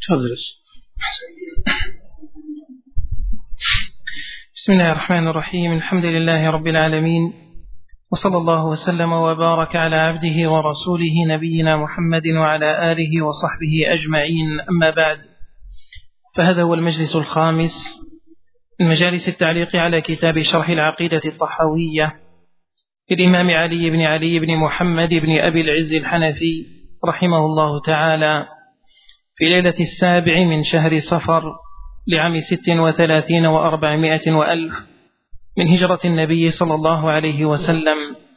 بسم الله الرحمن الرحيم. الحمد لله رب العالمين، وصلى الله وسلم وبارك على عبده ورسوله نبينا محمد وعلى آله وصحبه أجمعين. أما بعد، فهذا هو المجلس الخامس من مجالس التعليق على كتاب شرح العقيدة الطحاوية للإمام علي بن محمد بن أبي العز الحنفي رحمه الله تعالى، في ليلة 7 من شهر صفر لعام 36 و400 وألف من هجرة النبي صلى الله عليه وسلم.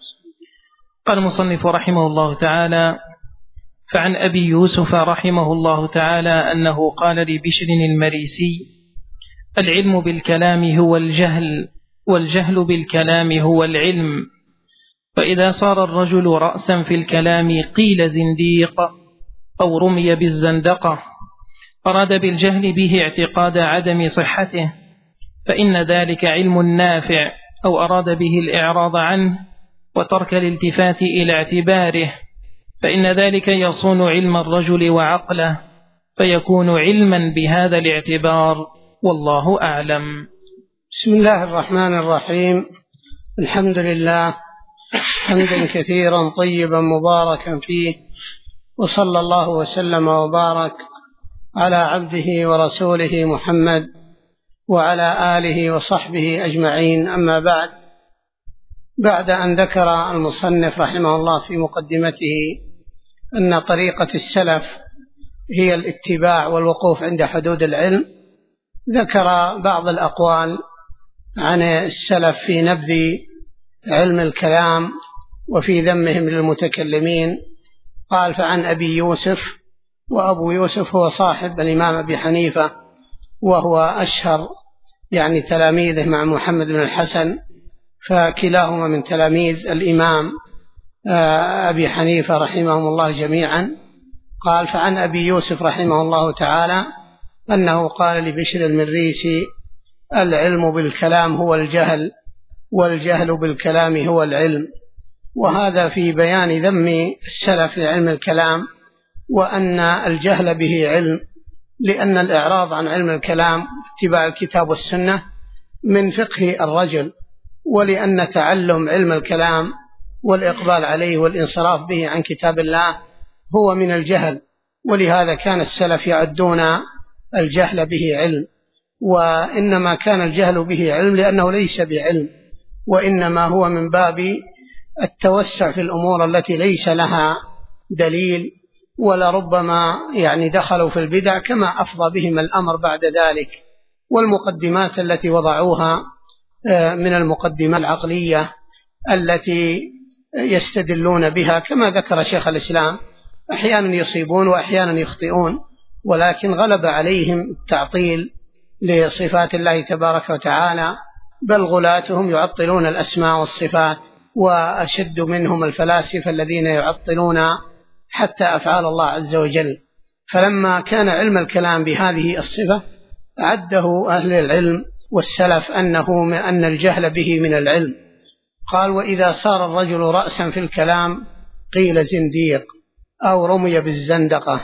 قال المصنف رحمه الله تعالى: فعن أبي يوسف رحمه الله تعالى أنه قال لبشر المريسي: العلم بالكلام هو الجهل، والجهل بالكلام هو العلم، فإذا صار الرجل رأسا في الكلام قيل زنديق أو رمي بالزندقة، أراد بالجهل به اعتقاد عدم صحته، فإن ذلك علم نافع، أو أراد به الإعراض عنه وترك الالتفات إلى اعتباره، فإن ذلك يصون علم الرجل وعقله، فيكون علما بهذا الاعتبار، والله أعلم. بسم الله الرحمن الرحيم. الحمد لله حمدا كثيرا طيبا مباركا فيه، وصلى الله وسلم وبارك على عبده ورسوله محمد وعلى آله وصحبه أجمعين. أما بعد أن ذكر المصنف رحمه الله في مقدمته أن طريقة السلف هي الاتباع والوقوف عند حدود العلم، ذكر بعض الأقوال عن السلف في نبذ علم الكلام وفي ذمهم للمتكلمين. قال: فعن أبي يوسف، وأبو يوسف هو صاحب الإمام أبي حنيفة، وهو أشهر تلاميذه مع محمد بن الحسن، فكلاهما من تلاميذ الإمام أبي حنيفة رحمهم الله جميعا. قال: فعن أبي يوسف رحمه الله تعالى أنه قال لبشر المريسي: العلم بالكلام هو الجهل، والجهل بالكلام هو العلم. وهذا في بيان ذم السلف لعلم الكلام، وأن الجهل به علم، لأن الإعراض عن علم الكلام اتباع الكتاب والسنة من فقه الرجل، ولأن تعلم علم الكلام والإقبال عليه والانصراف به عن كتاب الله هو من الجهل، ولهذا كان السلف يعدون الجهل به علم، وإنما كان الجهل به علم لأنه ليس بعلم، وإنما هو من باب التوسع في الأمور التي ليس لها دليل، ولربما دخلوا في البدع كما أفضى بهم الأمر بعد ذلك. والمقدمات التي وضعوها من المقدمات العقلية التي يستدلون بها كما ذكر شيخ الإسلام، أحيانا يصيبون وأحيانا يخطئون، ولكن غلب عليهم التعطيل لصفات الله تبارك وتعالى، بل غلاتهم يعطلون الأسماء والصفات، وأشد منهم الفلاسفة الذين يعطلون حتى أفعال الله عز وجل. فلما كان علم الكلام بهذه الصفة عده أهل العلم والسلف أن الجهل به من العلم. قال: وإذا صار الرجل رأسا في الكلام قيل زنديق أو رمي بالزندقة،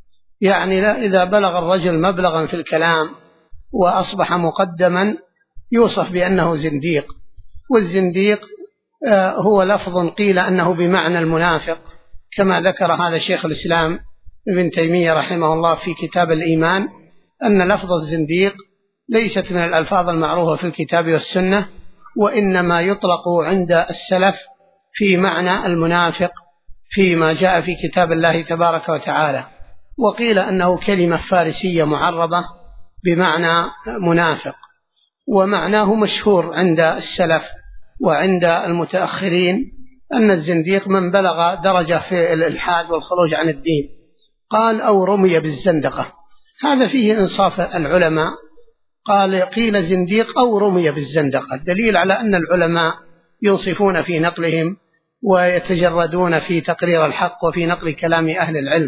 إذا بلغ الرجل مبلغا في الكلام وأصبح مقدما يوصف بأنه زنديق. والزنديق هو لفظ قيل أنه بمعنى المنافق، كما ذكر هذا شيخ الإسلام ابن تيمية رحمه الله في كتاب الإيمان، أن لفظ الزنديق ليست من الألفاظ المعروفة في الكتاب والسنة، وإنما يطلق عند السلف في معنى المنافق فيما جاء في كتاب الله تبارك وتعالى. وقيل أنه كلمة فارسية معربة بمعنى منافق، ومعناه مشهور عند السلف وعند المتأخرين أن الزنديق من بلغ درجة في الإلحاد والخروج عن الدين. قال: أو رمي بالزندقة، هذا فيه إنصاف العلماء. قال: قيل زنديق أو رمي بالزندقة، دليل على أن العلماء ينصفون في نقلهم ويتجردون في تقرير الحق وفي نقل كلام أهل العلم.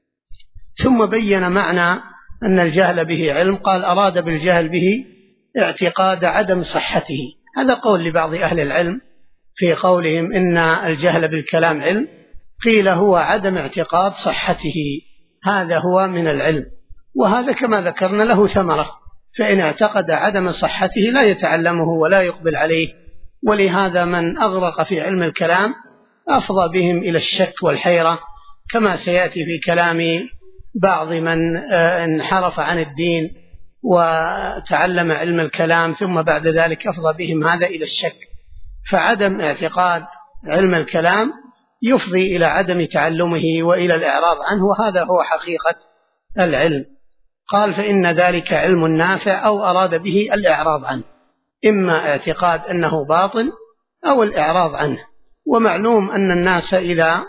ثم بين معنى أن الجهل به علم. قال: أراد بالجهل به اعتقاد عدم صحته. هذا قول لبعض أهل العلم في قولهم إن الجهل بالكلام علم، قيل هو عدم اعتقاد صحته، هذا هو من العلم. وهذا كما ذكرنا له ثمرة، فإن اعتقد عدم صحته لا يتعلمه ولا يقبل عليه. ولهذا من أغرق في علم الكلام أفضى بهم إلى الشك والحيرة، كما سيأتي في كلام بعض من انحرف عن الدين وتعلم علم الكلام ثم بعد ذلك أفضى بهم هذا إلى الشك. فعدم اعتقاد علم الكلام يفضي إلى عدم تعلمه وإلى الإعراض عنه، وهذا هو حقيقة العلم. قال فإن ذلك علم نافع، أو أراد به الإعراض عنه، إما اعتقاد أنه باطل أو الإعراض عنه. ومعلوم أن الناس إذا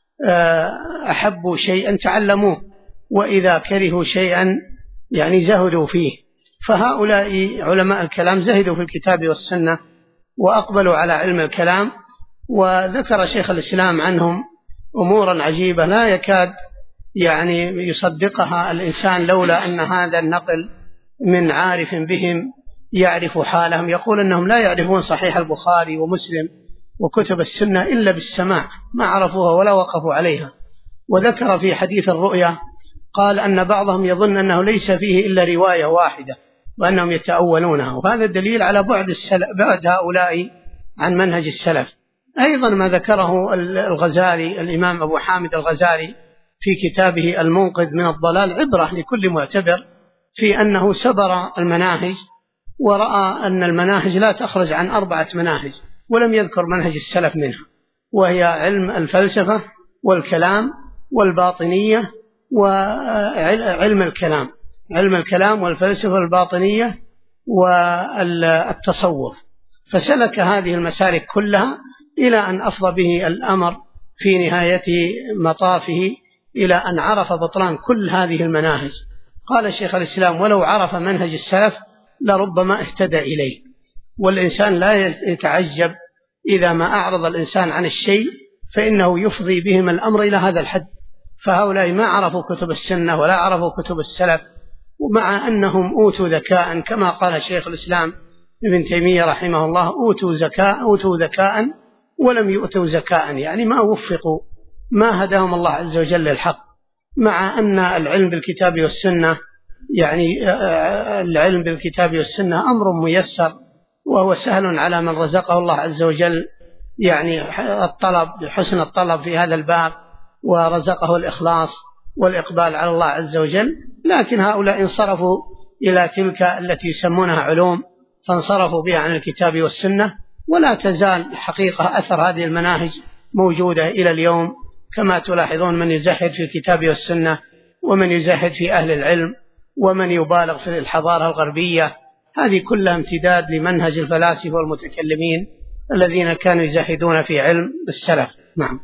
أحبوا شيئا تعلموه، وإذا كرهوا شيئا يعني زهدوا فيه. فهؤلاء علماء الكلام زهدوا في الكتاب والسنة وأقبلوا على علم الكلام، وذكر شيخ الإسلام عنهم أمورا عجيبة لا يكاد يعني يصدقها الإنسان لولا أن هذا النقل من عارف بهم يعرف حالهم. يقول أنهم لا يعرفون صحيح البخاري ومسلم وكتب السنة إلا بالسماع، ما عرفوها ولا وقفوا عليها. وذكر في حديث الرؤيا قال أن بعضهم يظن أنه ليس فيه إلا رواية واحدة وأنهم يتأولونها، وهذا الدليل على بعد هؤلاء عن منهج السلف. أيضا ما ذكره الغزالي، الإمام أبو حامد الغزالي في كتابه المنقذ من الضلال عبرة لكل معتبر، في أنه سبر المناهج ورأى أن المناهج لا تخرج عن 4 مناهج، ولم يذكر منهج السلف منها، وهي علم الفلسفة والكلام والباطنية وعلم الكلام، علم الكلام والفلسفة والباطنية والتصوف. فسلك هذه المسالك كلها إلى أن أفضى به الأمر في نهاية مطافه إلى أن عرف بطلان كل هذه المناهج. قال الشيخ الإسلام ولو عرف منهج السلف لربما اهتدى إليه. والإنسان لا يتعجب إذا ما أعرض الإنسان عن الشيء فإنه يفضي بهم الأمر إلى هذا الحد. فهؤلاء ما عرفوا كتب السنة ولا عرفوا كتب السلف، ومع أنهم أوتوا ذكاء كما قال شيخ الإسلام ابن تيمية رحمه الله أوتوا ذكاء ولم يؤتوا زكاء، يعني ما وفقوا، ما هداهم الله عز وجل للحق. مع أن العلم بالكتاب والسنة يعني العلم بالكتاب والسنة أمر ميسر، وهو سهل على من رزقه الله عز وجل يعني الطلب، حسن الطلب في هذا الباب، ورزقه الإخلاص والإقبال على الله عز وجل. لكن هؤلاء انصرفوا إلى تلك التي يسمونها علوم، فانصرفوا بها عن الكتاب والسنة. ولا تزال حقيقة أثر هذه المناهج موجودة إلى اليوم، كما تلاحظون من يزهد في الكتاب والسنة، ومن يزهد في أهل العلم، ومن يبالغ في الحضارة الغربية. هذه كلها امتداد لمنهج الفلاسفة والمتكلمين الذين كانوا يزهدون في علم السلف. نعم.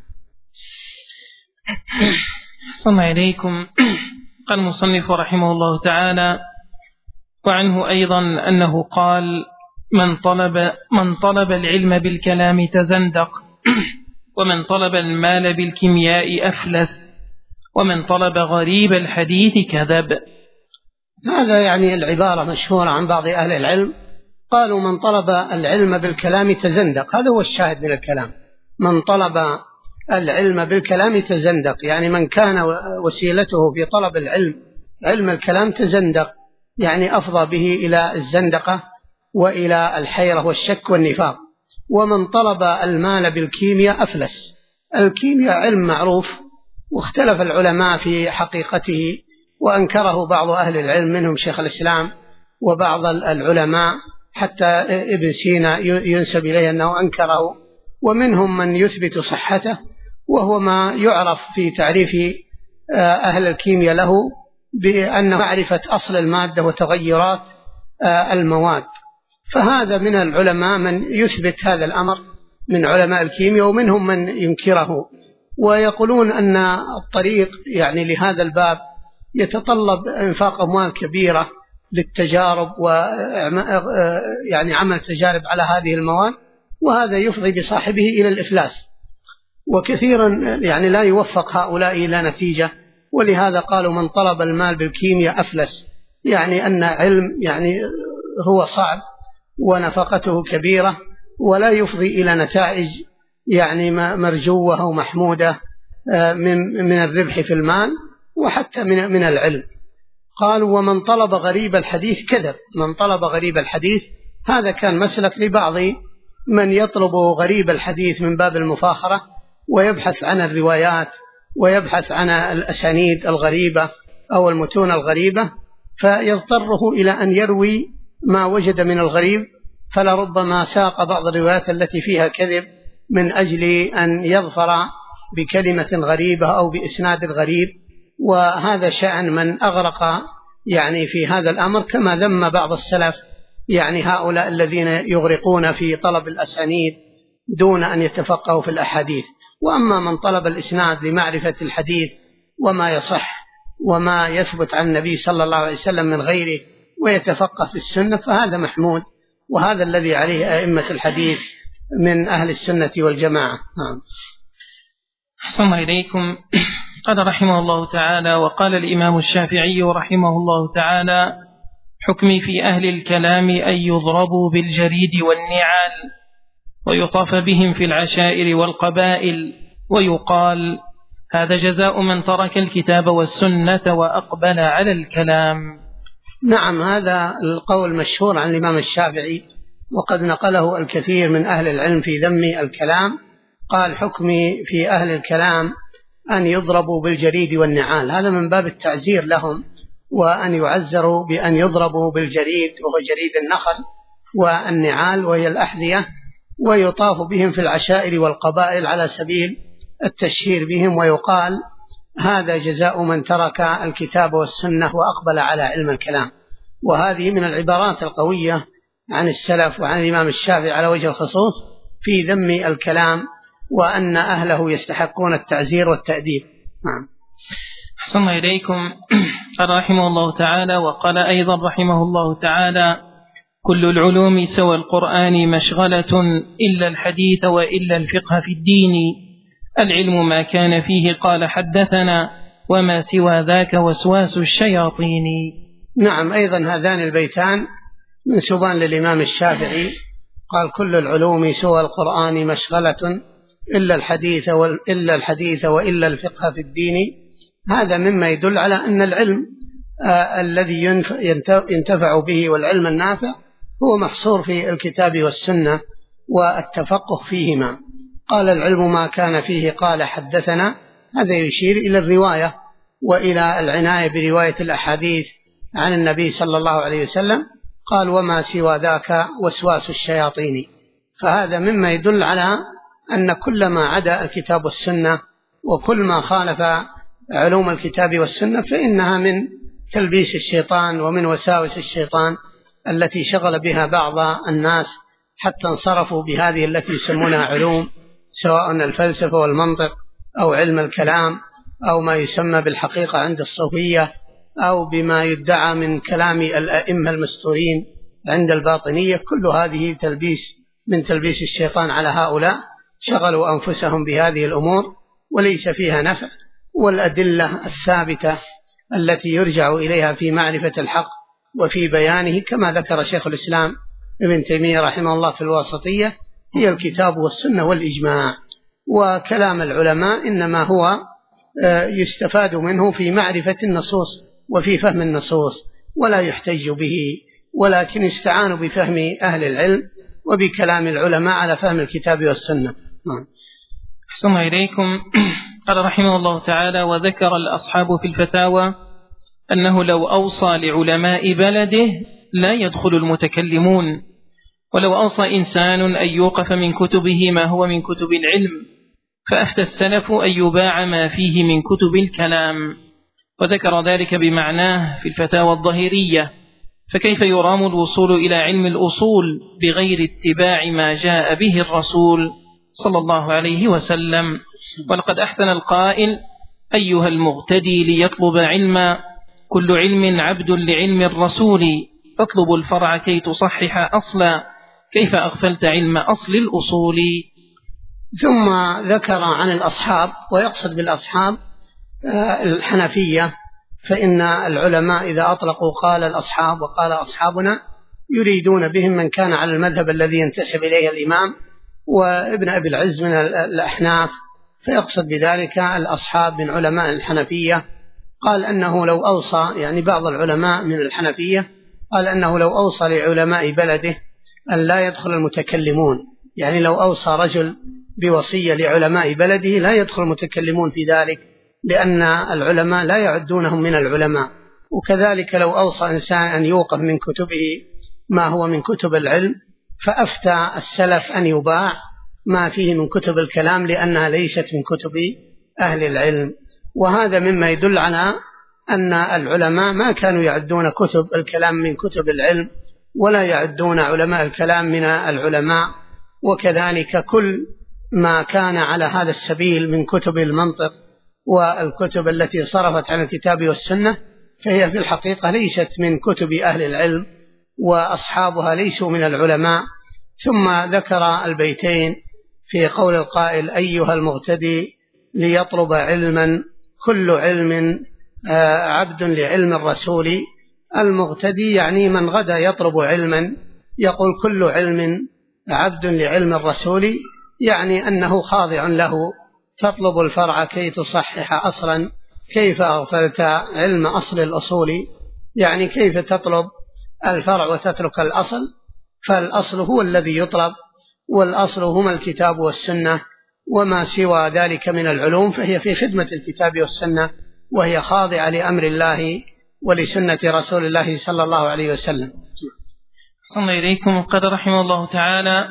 صلى إليكم. قال المصنف رحمه الله تعالى: وعنه أيضا أنه قال: من طلب العلم بالكلام تزندق، ومن طلب المال بالكيمياء أفلس، ومن طلب غريب الحديث كذب. هذا يعني العبارة مشهورة عن بعض أهل العلم، قالوا من طلب العلم بالكلام تزندق. هذا هو الشاهد من الكلام، من طلب العلم بالكلام تزندق، يعني من كان وسيلته في طلب العلم علم الكلام تزندق، يعني أفضى به إلى الزندقة وإلى الحيرة والشك والنفاق. ومن طلب المال بالكيمياء أفلس. الكيمياء علم معروف، واختلف العلماء في حقيقته، وأنكره بعض أهل العلم منهم شيخ الإسلام وبعض العلماء، حتى ابن سينا ينسب إليه أنه أنكره، ومنهم من يثبت صحته، وهو ما يعرف في تعريف أهل الكيمياء له بأن معرفة أصل المادة وتغيرات المواد. فهذا من العلماء من يثبت هذا الأمر من علماء الكيمياء، ومنهم من ينكره، ويقولون أن الطريق يعني لهذا الباب يتطلب إنفاق أموال كبيرة للتجارب ويعني عمل تجارب على هذه المواد، وهذا يفضي بصاحبه إلى الإفلاس، وكثيرا يعني لا يوفق هؤلاء إلى نتيجة. ولهذا قالوا من طلب المال بالكيمياء أفلس، يعني أن علم يعني هو صعب ونفقته كبيرة ولا يفضي إلى نتائج يعني مرجوة أو محمودة من الربح في المال وحتى من العلم. قالوا ومن طلب غريب الحديث كذب. من طلب غريب الحديث هذا كان مسلك لبعض من يطلب غريب الحديث من باب المفاخرة ويبحث عن الروايات ويبحث عن الأسانيد الغريبة أو المتون الغريبة، فيضطره إلى أن يروي ما وجد من الغريب، فلربما ساق بعض الروايات التي فيها كذب من أجل أن يظفر بكلمة غريبة أو بإسناد غريب. وهذا شأن من أغرق يعني في هذا الأمر، كما ذم بعض السلف يعني هؤلاء الذين يغرقون في طلب الأسانيد دون أن يتفقهوا في الأحاديث. وأما من طلب الإسناد لمعرفة الحديث وما يصح وما يثبت عن النبي صلى الله عليه وسلم من غيره ويتفقه في السنة فهذا محمود، وهذا الذي عليه أئمة الحديث من أهل السنة والجماعة. أحسن إليكم. قال رحمه الله تعالى: وقال الإمام الشافعي رحمه الله تعالى: حكمي في أهل الكلام أن يضربوا بالجريد والنعال ويطاف بهم في العشائر والقبائل، ويقال: هذا جزاء من ترك الكتاب والسنة وأقبل على الكلام. نعم، هذا القول مشهور عن الإمام الشافعي، وقد نقله الكثير من أهل العلم في ذم الكلام. قال: حكمي في أهل الكلام أن يضربوا بالجريد والنعال، هذا من باب التعزير لهم، وأن يعزروا بأن يضربوا بالجريد وهو جريد النخل، والنعال وهي الأحذية، ويطاف بهم في العشائر والقبائل على سبيل التشهير بهم، ويقال: هذا جزاء من ترك الكتاب والسنة وأقبل على علم الكلام. وهذه من العبارات القوية عن السلف وعن الإمام الشافعي على وجه الخصوص في ذم الكلام، وأن أهله يستحقون التعزير والتأديب. نعم. أحسن إليكم. قال رحمه الله تعالى: وقال أيضا رحمه الله تعالى: كل العلوم سوى القرآن مشغلة إلا الحديث وإلا الفقه في الدين، العلم ما كان فيه قال حدثنا وما سوى ذاك وسواس الشياطين. نعم، أيضا هذان البيتان منسوبان للإمام الشافعي. قال: كل العلوم سوى القرآن مشغلة إلا الحديث وإلا الفقه في الدين. هذا مما يدل على أن العلم الذي ينتفع به والعلم النافع هو محصور في الكتاب والسنة والتفقه فيهما. قال: العلم ما كان فيه قال حدثنا، هذا يشير إلى الرواية وإلى العناية برواية الأحاديث عن النبي صلى الله عليه وسلم. قال: وما سوى ذاك وسواس الشياطين. فهذا مما يدل على أن كل ما عدا الكتاب والسنة وكل ما خالف علوم الكتاب والسنة فإنها من تلبيس الشيطان ومن وساوس الشيطان التي شغل بها بعض الناس حتى انصرفوا بهذه التي يسمونها علوم، سواء الفلسفة والمنطق أو علم الكلام أو ما يسمى بالحقيقة عند الصوفية أو بما يدعى من كلام الأئمة المستورين عند الباطنية. كل هذه من تلبيس الشيطان على هؤلاء، شغلوا أنفسهم بهذه الأمور وليس فيها نفع. والأدلة الثابتة التي يرجع إليها في معرفة الحق وفي بيانه كما ذكر شيخ الإسلام ابن تيمية رحمه الله في الواسطية هي الكتاب والسنة والإجماع. وكلام العلماء إنما هو يستفاد منه في معرفة النصوص وفي فهم النصوص، ولا يحتج به، ولكن يستعان بفهم أهل العلم وبكلام العلماء على فهم الكتاب والسنة. أحسن إليكم. قال رحمه الله تعالى: وذكر الأصحاب في الفتاوى أنه لو أوصى لعلماء بلده لا يدخل المتكلمون، ولو أوصى إنسان أن يوقف من كتبه ما هو من كتب العلم فأفتى السلف أن يباع ما فيه من كتب الكلام، وذكر ذلك بمعناه في الفتاوى الظاهرية. فكيف يرام الوصول إلى علم الأصول بغير اتباع ما جاء به الرسول صلى الله عليه وسلم؟ ولقد أحسن القائل: أيها المغتدي ليطلب علما، كل علم عبد لعلم الرسول، تطلب الفرع كي تصحح أصلا، كيف أغفلت علم أصل الأصول. ثم ذكر عن الأصحاب، ويقصد بالأصحاب الحنفية، فإن العلماء إذا أطلقوا قال الأصحاب وقال أصحابنا يريدون بهم من كان على المذهب الذي ينتسب إليه الإمام وابن أبي العز من الأحناف، فيقصد بذلك الأصحاب من علماء الحنفية. قال أنه لو أوصى، يعني بعض العلماء من الحنفية قال أنه لو أوصى لعلماء بلده أن لا يدخل المتكلمون، يعني لو أوصى رجل بوصية لعلماء بلده لا يدخل المتكلمون في ذلك، لأن العلماء لا يعدونهم من العلماء. وكذلك لو أوصى إنسان أن يوقف من كتبه ما هو من كتب العلم، فأفتى السلف أن يباع ما فيه من كتب الكلام لأنها ليست من كتب أهل العلم. وهذا مما يدل على أن العلماء ما كانوا يعدون كتب الكلام من كتب العلم، ولا يعدون علماء الكلام من العلماء. وكذلك كل ما كان على هذا السبيل من كتب المنطق والكتب التي صرفت عن الكتاب والسنة فهي في الحقيقة ليست من كتب أهل العلم، وأصحابها ليسوا من العلماء. ثم ذكر البيتين في قول القائل: أيها المغتدي ليطلب علما كل علم عبد لعلم الرسول. المغتدي يعني من غدا يطلب علما، يقول كل علم عبد لعلم الرسول، يعني أنه خاضع له. تطلب الفرع كي تصحح أصلا، كيف أغفلت علم أصل الأصول، يعني كيف تطلب الفرع وتترك الأصل؟ فالأصل هو الذي يطلب، والأصل هما الكتاب والسنة، وما سوى ذلك من العلوم فهي في خدمة الكتاب والسنة، وهي خاضعة لأمر الله ولسنة رسول الله صلى الله عليه وسلم. صلى إليكم. قد رحمه الله تعالى: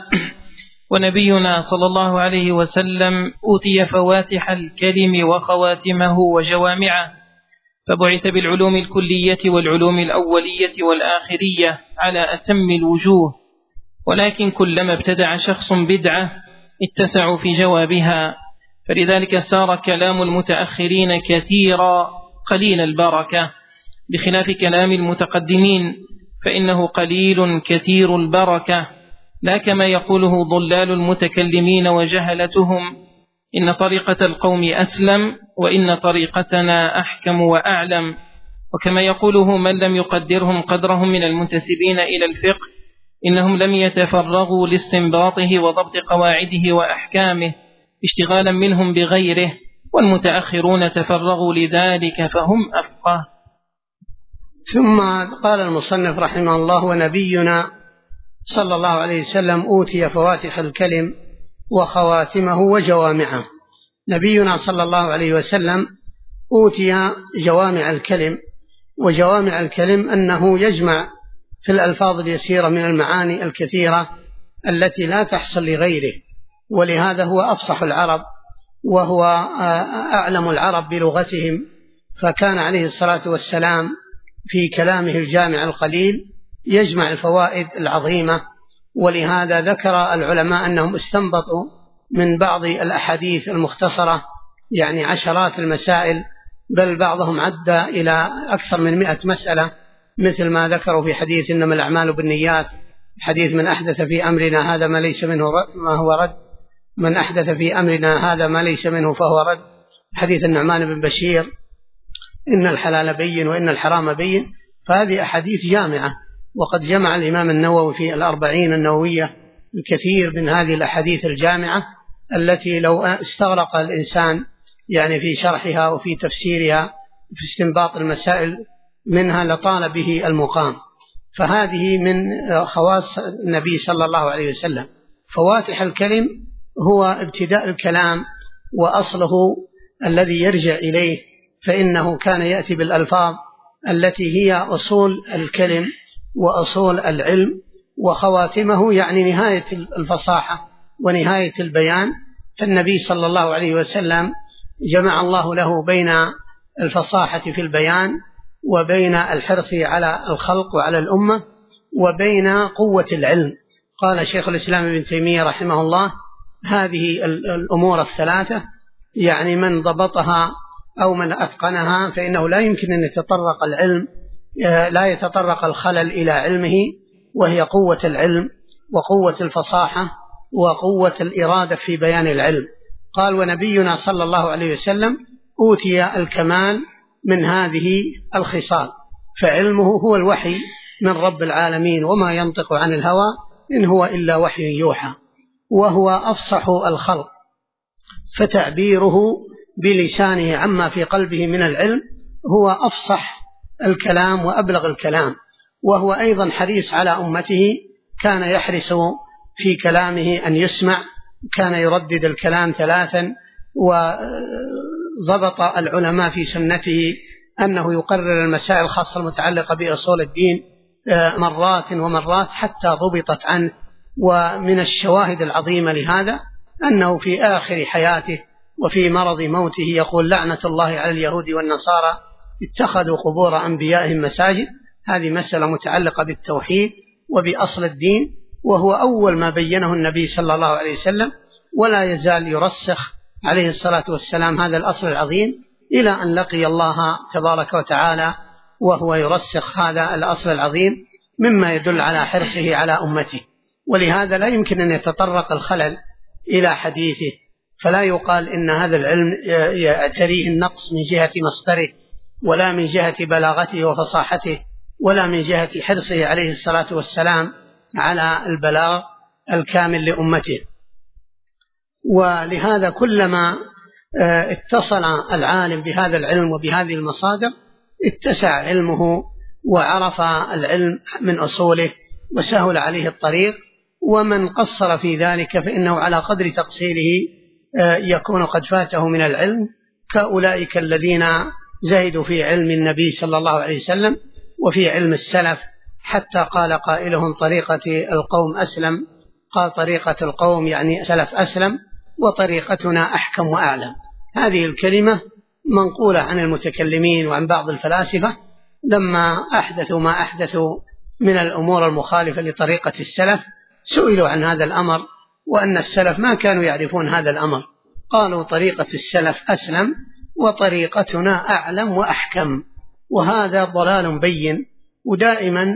ونبينا صلى الله عليه وسلم أوتي فواتح الكلم وخواتمه وجوامعه، فبعث بالعلوم الكلية والعلوم الأولية والآخرية على أتم الوجوه، ولكن كلما ابتدع شخص بدعة اتسعوا في جوابها، فلذلك صار كلام المتأخرين كثيرا قليل البركة، بخلاف كلام المتقدمين فإنه قليل كثير البركة، لا كما يقوله ضلال المتكلمين وجهلتهم: إن طريقة القوم أسلم، وإن طريقتنا أحكم وأعلم. وكما يقوله من لم يقدرهم قدرهم من المنتسبين إلى الفقه: إنهم لم يتفرغوا لاستنباطه وضبط قواعده وأحكامه اشتغالا منهم بغيره، والمتأخرون تفرغوا لذلك فهم أفقه. ثم قال المصنف رحمه الله: ونبينا صلى الله عليه وسلم أوتي فواتح الكلم وخواتمه وجوامعه. نبينا صلى الله عليه وسلم أوتي جوامع الكلم، وجوامع الكلم أنه يجمع في الألفاظ اليسيرة من المعاني الكثيرة التي لا تحصل لغيره، ولهذا هو أفصح العرب وهو أعلم العرب بلغتهم، فكان عليه الصلاة والسلام في كلامه الجامع القليل يجمع الفوائد العظيمة. ولهذا ذكر العلماء أنهم استنبطوا من بعض الأحاديث المختصرة يعني عشرات المسائل، بل بعضهم عد إلى أكثر من 100 مسألة، مثل ما ذكروا في حديث إنما الأعمال بالنيات، حديث من أحدث في أمرنا هذا ما ليس منه ما هو رد، من أحدث في أمرنا هذا ما ليس منه فهو رد، حديث النعمان بن بشير إن الحلال بين وإن الحرام بين. فهذه أحاديث جامعة، وقد جمع الإمام النووي في 40 النووية الكثير من هذه الأحاديث الجامعة التي لو استغرق الإنسان يعني في شرحها وفي تفسيرها في استنباط المسائل منها لطال به المقام. فهذه من خواص النبي صلى الله عليه وسلم. فواتح الكلم هو ابتداء الكلام وأصله الذي يرجع إليه، فإنه كان يأتي بالألفاظ التي هي أصول الكلم وأصول العلم، وخواتمه يعني نهاية الفصاحة ونهاية البيان. فالنبي صلى الله عليه وسلم جمع الله له بين الفصاحة في البيان وبين الحرص على الخلق وعلى الأمة وبين قوة العلم. قال شيخ الإسلام ابن تيمية رحمه الله: هذه الأمور الثلاثة يعني من ضبطها أو من أتقنها فإنه لا يمكن أن يتطرق العلم، لا يتطرق الخلل إلى علمه، وهي قوة العلم وقوة الفصاحة وقوة الإرادة في بيان العلم. قال: ونبينا صلى الله عليه وسلم أوتي الكمال من هذه الخصال، فعلمه هو الوحي من رب العالمين، وما ينطق عن الهوى إن هو إلا وحي يوحى، وهو أفصح الخلق، فتعبيره بلسانه عما في قلبه من العلم هو أفصح الكلام وأبلغ الكلام، وهو أيضا حريص على أمته، كان يحرص في كلامه أن يسمع، كان يردد الكلام 3، وضبط العلماء في سنته أنه يقرر المسائل الخاصة المتعلقة بأصول الدين مرات ومرات حتى ضبطت عنه. ومن الشواهد العظيمة لهذا أنه في آخر حياته وفي مرض موته يقول: لعنة الله على اليهود والنصارى اتخذوا قبور أنبيائهم مساجد. هذه مسألة متعلقة بالتوحيد وبأصل الدين، وهو أول ما بينه النبي صلى الله عليه وسلم، ولا يزال يرسخ عليه الصلاة والسلام هذا الأصل العظيم إلى أن لقي الله تبارك وتعالى وهو يرسخ هذا الأصل العظيم، مما يدل على حرصه على أمته. ولهذا لا يمكن أن يتطرق الخلل إلى حديثه، فلا يقال إن هذا العلم يعتريه النقص من جهة مصدره، ولا من جهة بلاغته وفصاحته، ولا من جهة حرصه عليه الصلاة والسلام على البلاغ الكامل لأمته. ولهذا كلما اتصل العالم بهذا العلم وبهذه المصادر اتسع علمه وعرف العلم من أصوله وسهل عليه الطريق. ومن قصر في ذلك فإنه على قدر تقصيره يكون قد فاته من العلم، كأولئك الذين زهدوا في علم النبي صلى الله عليه وسلم وفي علم السلف، حتى قال قائلهم: طريقة القوم أسلم. قال طريقة القوم يعني سلف أسلم، وطريقتنا أحكم وأعلم. هذه الكلمة منقولة عن المتكلمين وعن بعض الفلاسفة لما أحدثوا ما أحدثوا من الأمور المخالفة لطريقة السلف، سئلوا عن هذا الأمر، وأن السلف ما كانوا يعرفون هذا الأمر، قالوا: طريقة السلف أسلم وطريقتنا أعلم وأحكم. وهذا ضلال بين. ودائما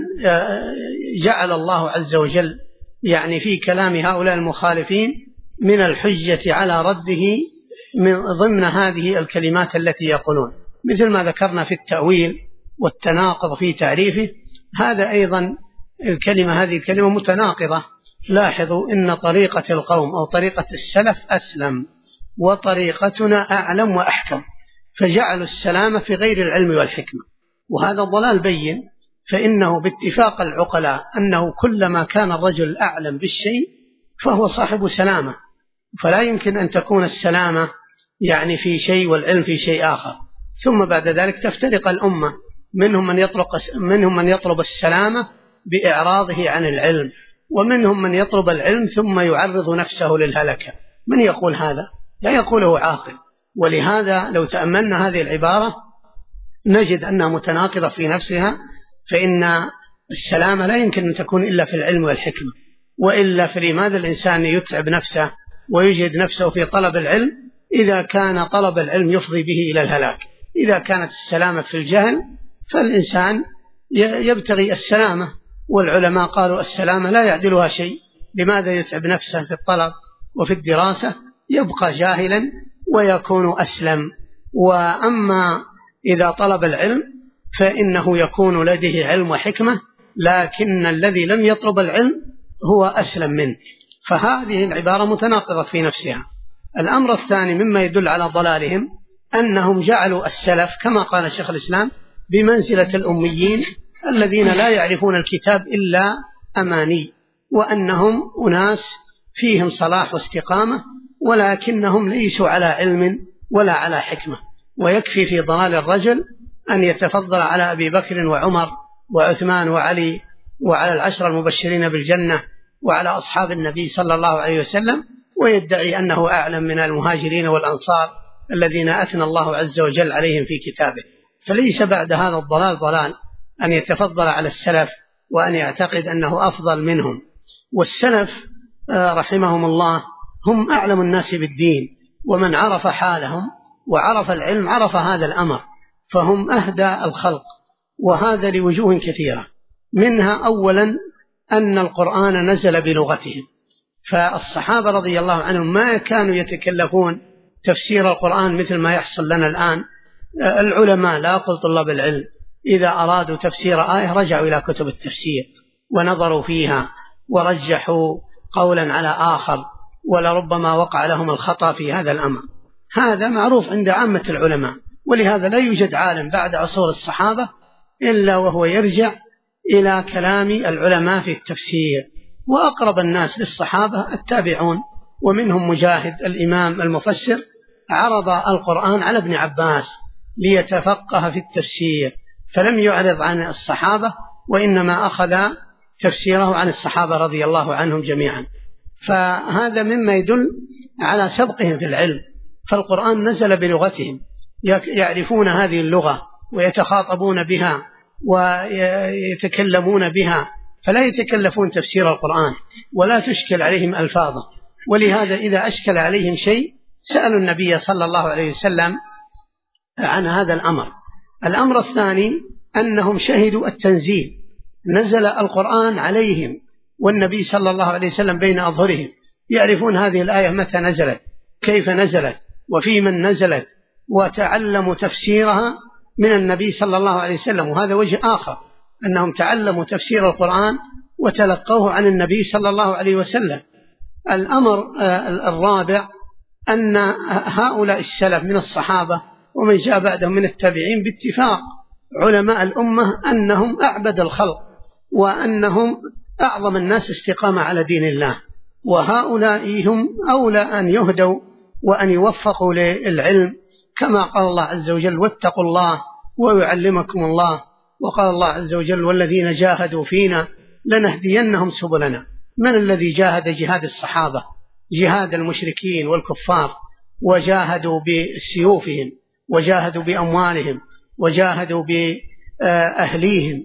جعل الله عز وجل يعني في كلام هؤلاء المخالفين من الحجة على رده من ضمن هذه الكلمات التي يقولون، مثل ما ذكرنا في التأويل والتناقض في تعريفه. هذا أيضا هذه الكلمة متناقضة. لاحظوا إن طريقة القوم أو طريقة السلف أسلم، وطريقتنا أعلم وأحكم، فجعلوا السلامة في غير العلم والحكمة، وهذا ضلال بين. فإنه باتفاق العقلاء أنه كلما كان الرجل أعلم بالشيء فهو صاحب سلامة، فلا يمكن أن تكون السلامة يعني في شيء والعلم في شيء آخر. ثم بعد ذلك تفترق الأمة، منهم من يطلب السلامة بإعراضه عن العلم، ومنهم من يطلب العلم ثم يعرض نفسه للهلكة. من يقول هذا؟ لا يقوله عاقل. ولهذا لو تأملنا هذه العبارة نجد أنها متناقضة في نفسها، فإن السلامة لا يمكن أن تكون إلا في العلم والحكمة، وإلا فلماذا الإنسان يتعب نفسه ويجهد نفسه في طلب العلم إذا كان طلب العلم يفضي به إلى الهلاك؟ إذا كانت السلامة في الجهل فالإنسان يبتغي السلامة، والعلماء قالوا السلامة لا يعدلها شيء. لماذا يتعب نفسه في الطلب وفي الدراسة؟ يبقى جاهلا ويكون أسلم. وأما إذا طلب العلم فإنه يكون لديه علم وحكمة، لكن الذي لم يطلب العلم هو أسلم منه. فهذه العبارة متناقضة في نفسها. الأمر الثاني مما يدل على ضلالهم أنهم جعلوا السلف كما قال شيخ الإسلام بمنزلة الأميين الذين لا يعرفون الكتاب إلا أماني، وأنهم أناس فيهم صلاح واستقامة، ولكنهم ليسوا على علم ولا على حكمة. ويكفي في ضلال الرجل أن يتفضل على أبي بكر وعمر وعثمان وعلي وعلى العشر المبشرين بالجنة وعلى أصحاب النبي صلى الله عليه وسلم، ويدعي أنه أعلم من المهاجرين والأنصار الذين أثنى الله عز وجل عليهم في كتابه. فليس بعد هذا الضلال ضلال أن يتفضل على السلف وأن يعتقد أنه أفضل منهم. والسلف رحمهم الله هم أعلم الناس بالدين، ومن عرف حالهم وعرف العلم عرف هذا الأمر، فهم أهدى الخلق. وهذا لوجوه كثيرة، منها أولا أن القرآن نزل بلغتهم، فالصحابة رضي الله عنهم ما كانوا يتكلفون تفسير القرآن مثل ما يحصل لنا الآن. العلماء لا أقول طلاب العلم إذا أرادوا تفسير آية رجعوا إلى كتب التفسير ونظروا فيها ورجحوا قولا على آخر، ولربما وقع لهم الخطأ في هذا الأمر. هذا معروف عند عامة العلماء، ولهذا لا يوجد عالم بعد عصور الصحابة إلا وهو يرجع إلى كلام العلماء في التفسير، وأقرب الناس للصحابة التابعون، ومنهم مجاهد الإمام المفسر عرض القرآن على ابن عباس ليتفقه في التفسير، فلم يعرض عن الصحابة، وإنما أخذ تفسيره عن الصحابة رضي الله عنهم جميعا. فهذا مما يدل على سبقهم في العلم، فالقرآن نزل بلغتهم، يعرفون هذه اللغة ويتخاطبون بها ويتكلمون بها، فلا يتكلفون تفسير القرآن ولا تشكل عليهم ألفاظه. ولهذا إذا أشكل عليهم شيء سألوا النبي صلى الله عليه وسلم عن هذا الأمر. الأمر الثاني أنهم شهدوا التنزيل، نزل القرآن عليهم والنبي صلى الله عليه وسلم بين أظهرهم، يعرفون هذه الآية متى نزلت، كيف نزلت، وفي من نزلت، وتعلموا تفسيرها من النبي صلى الله عليه وسلم. وهذا وجه آخر، أنهم تعلموا تفسير القرآن وتلقوه عن النبي صلى الله عليه وسلم. الأمر الرابع أن هؤلاء السلف من الصحابة ومن جاء بعدهم من التابعين باتفاق علماء الأمة أنهم أعبد الخلق وأنهم أعظم الناس استقامة على دين الله، وهؤلاء هم أولى أن يهدوا وأن يوفقوا للعلم، كما قال الله عز وجل: واتقوا الله ويعلمكم الله. وقال الله عز وجل: والذين جاهدوا فينا لنهدينهم سبلنا. من الذي جاهد جهاد الصحابة؟ جهاد المشركين والكفار، وجاهدوا بسيوفهم وجاهدوا بأموالهم وجاهدوا بأهليهم،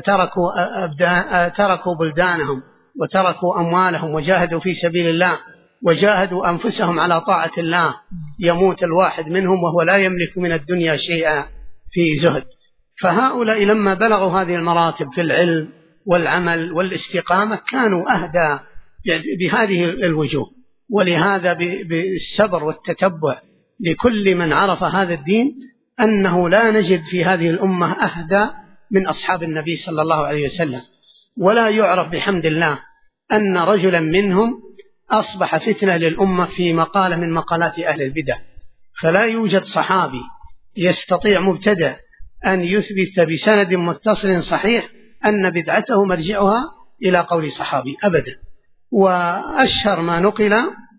فتركوا بلدانهم وتركوا أموالهم وجاهدوا في سبيل الله، وجاهدوا أنفسهم على طاعة الله. يموت الواحد منهم وهو لا يملك من الدنيا شيئا في زهد. فهؤلاء لما بلغوا هذه المراتب في العلم والعمل والاستقامة كانوا أهدى بهذه الوجوه. ولهذا بالصبر والتتبع لكل من عرف هذا الدين أنه لا نجد في هذه الأمة أهدى من أصحاب النبي صلى الله عليه وسلم. ولا يعرف بحمد الله أن رجلا منهم أصبح فتنة للأمة في مقالة من مقالات أهل البدع. فلا يوجد صحابي يستطيع مبتدع أن يثبت بسند متصل صحيح أن بدعته مرجعها إلى قول صحابي أبدا. وأشهر ما نقل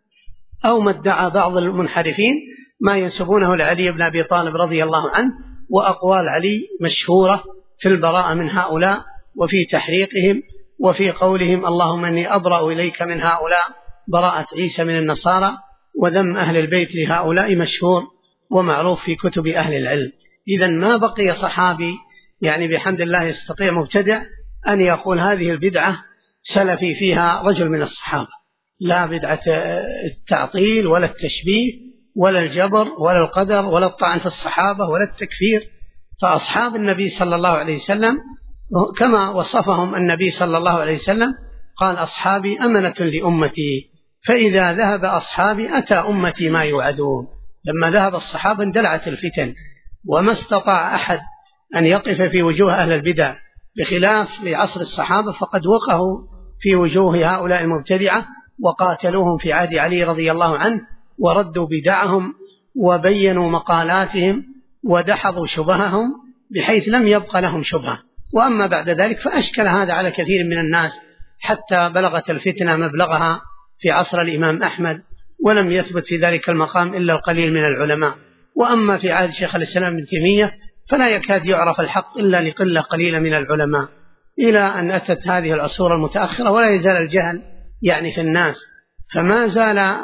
أو ما ادعى بعض المنحرفين ما ينسبونه لعلي بن أبي طالب رضي الله عنه، وأقوال علي مشهورة في البراءة من هؤلاء وفي تحريقهم وفي قولهم: اللهم إني أبرأ إليك من هؤلاء براءة عيسى من النصارى. وذم أهل البيت لهؤلاء مشهور ومعروف في كتب أهل العلم. إذن ما بقي صحابي يعني بحمد الله يستطيع مبتدع أن يقول هذه البدعة سلفي فيها رجل من الصحابة، لا بدعة التعطيل ولا التشبيه ولا الجبر ولا القدر ولا الطعن في الصحابة ولا التكفير. فأصحاب النبي صلى الله عليه وسلم كما وصفهم النبي صلى الله عليه وسلم قال: أصحابي أمنة لأمتي، فإذا ذهب أصحابي أتى أمتي ما يوعدون. لما ذهب الصحابة اندلعت الفتن، وما استطاع أحد أن يقف في وجوه أهل البدع بخلاف لعصر الصحابة، فقد وقعوا في وجوه هؤلاء المبتدعة وقاتلوهم في عهد علي رضي الله عنه، وردوا بدعهم وبينوا مقالاتهم ودحضوا شبههم بحيث لم يبق لهم شبهة. وأما بعد ذلك فأشكل هذا على كثير من الناس حتى بلغت الفتنة مبلغها في عصر الإمام أحمد، ولم يثبت في ذلك المقام إلا القليل من العلماء. وأما في عهد شيخ الإسلام ابن تيمية فلا يكاد يعرف الحق إلا لقلة قليلة من العلماء، إلى أن أتت هذه العصور المتأخرة ولا يزال الجهل يعني في الناس. فما زال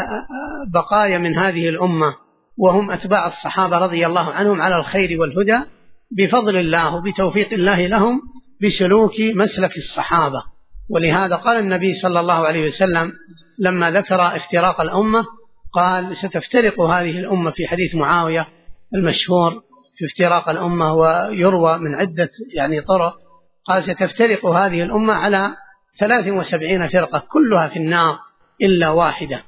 بقايا من هذه الأمة وهم أتباع الصحابة رضي الله عنهم على الخير والهدى بفضل الله وبتوفيق الله لهم بسلوك مسلك الصحابة. ولهذا قال النبي صلى الله عليه وسلم لما ذكر افتراق الأمة قال: ستفترق هذه الأمة، في حديث معاوية المشهور في افتراق الأمة ويروى من عدة يعني طرق، قال: ستفترق هذه الأمة على 73 فرقة كلها في النار إلا واحدة.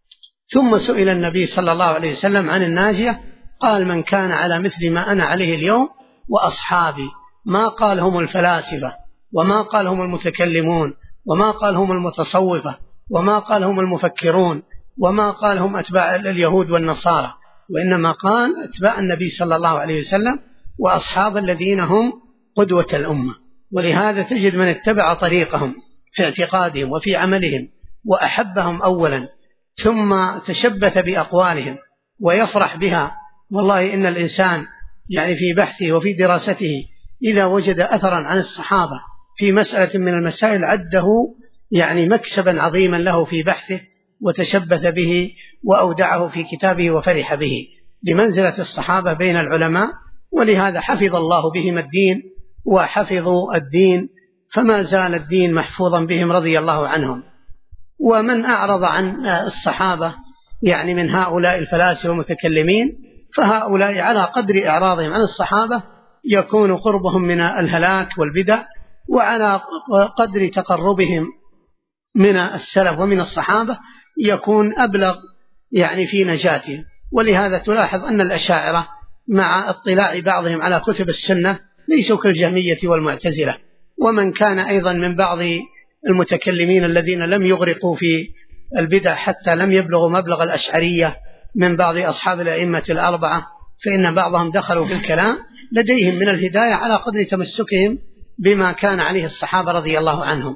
ثم سئل النبي صلى الله عليه وسلم عن الناجية، قال: من كان على مثل ما أنا عليه اليوم وأصحابي. ما قال هم الفلاسفة، وما قال هم المتكلمون، وما قال هم المتصوفة، وما قال هم المفكرون، وما قال هم أتباع اليهود والنصارى، وإنما قال أتباع النبي صلى الله عليه وسلم وأصحاب الذين هم قدوة الأمة. ولهذا تجد من اتبع طريقهم في اعتقادهم وفي عملهم وأحبهم أولا، ثم تشبث بأقوالهم ويفرح بها. والله إن الإنسان يعني في بحثه وفي دراسته إذا وجد أثرا عن الصحابة في مسألة من المسائل عده يعني مكسبا عظيما له في بحثه، وتشبث به وأودعه في كتابه وفرح به لمنزلة الصحابة بين العلماء. ولهذا حفظ الله بهم الدين وحفظوا الدين، فما زال الدين محفوظا بهم رضي الله عنهم. ومن أعرض عن الصحابة يعني من هؤلاء الفلاسفة والمتكلمين، فهؤلاء على قدر إعراضهم عن الصحابة يكون قربهم من الهلاك والبدع، وعلى قدر تقربهم من السلف ومن الصحابة يكون أبلغ يعني في نجاتهم. ولهذا تلاحظ أن الأشاعرة مع اطلاع بعضهم على كتب السنة ليسوا كالجهمية والمعتزلة، ومن كان أيضا من بعض المتكلمين الذين لم يغرقوا في البدع حتى لم يبلغوا مبلغ الأشعرية من بعض أصحاب الأئمة الأربعة، فإن بعضهم دخلوا في الكلام لديهم من الهداية على قدر تمسكهم بما كان عليه الصحابة رضي الله عنهم.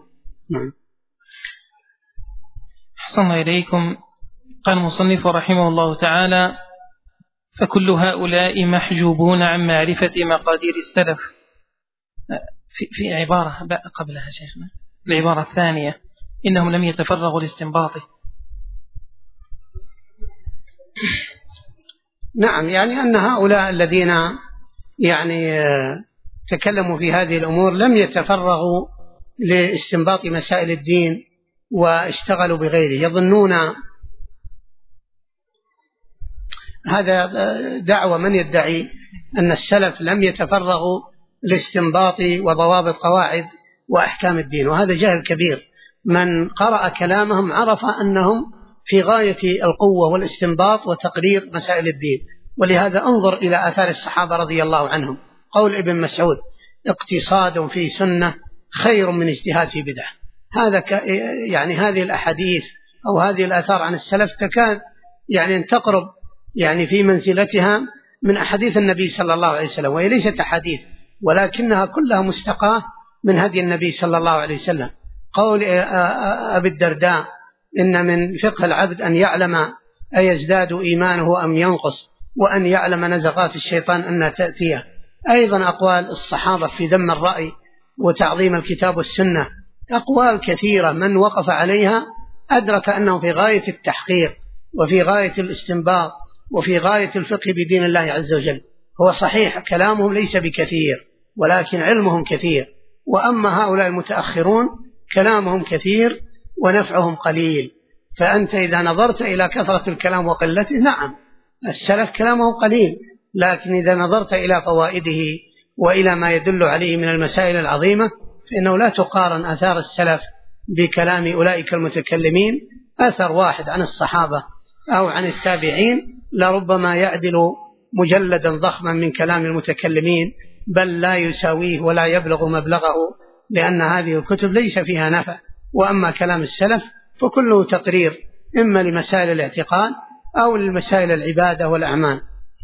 أحسن إليكم. قال المصنف رحمه الله تعالى: فكل هؤلاء محجوبون عن معرفة مقادير السلف. في عبارة قبلها شيخنا، العبارة الثانية: إنهم لم يتفرغوا لاستنباطه. نعم، يعني أن هؤلاء الذين يعني تكلموا في هذه الأمور لم يتفرغوا لاستنباط مسائل الدين واشتغلوا بغيره. يظنون هذا دعوة من يدعي أن السلف لم يتفرغوا لاستنباط وضوابط قواعد وأحكام الدين، وهذا جهل كبير. من قرأ كلامهم عرف أنهم في غاية القوة والاستنباط وتقرير مسائل الدين. ولهذا انظر إلى آثار الصحابة رضي الله عنهم. قول ابن مسعود: اقتصاد في سنة خير من اجتهاد في بدعة. هذا يعني هذه الأحاديث أو هذه الآثار عن السلف تكاد يعني أن تقرب يعني في منزلتها من أحاديث النبي صلى الله عليه وسلم، وهي ليست أحاديث ولكنها كلها مستقاة من هدي النبي صلى الله عليه وسلم. قول أبي الدرداء: إن من فقه العبد أن يعلم أيزداد إيمانه أم ينقص، وأن يعلم نزغات الشيطان أنها تأتيه. أيضا أقوال الصحابة في ذم الرأي وتعظيم الكتاب والسنة، أقوال كثيرة من وقف عليها أدرك أنه في غاية التحقيق وفي غاية الاستنباط وفي غاية الفقه بدين الله عز وجل. هو صحيح كلامهم ليس بكثير ولكن علمهم كثير، وأما هؤلاء المتأخرون كلامهم كثير ونفعهم قليل. فأنت إذا نظرت إلى كثرة الكلام وقلته، نعم السلف كلامه قليل، لكن إذا نظرت إلى فوائده وإلى ما يدل عليه من المسائل العظيمة فإنه لا تقارن آثار السلف بكلام أولئك المتكلمين. أثر واحد عن الصحابة أو عن التابعين لربما يعدل مجلدا ضخما من كلام المتكلمين، بل لا يساويه ولا يبلغ مبلغه، لأن هذه الكتب ليس فيها نفع. وأما كلام السلف فكله تقرير إما لمسائل الاعتقاد أو لمسائل العبادة والأعمال.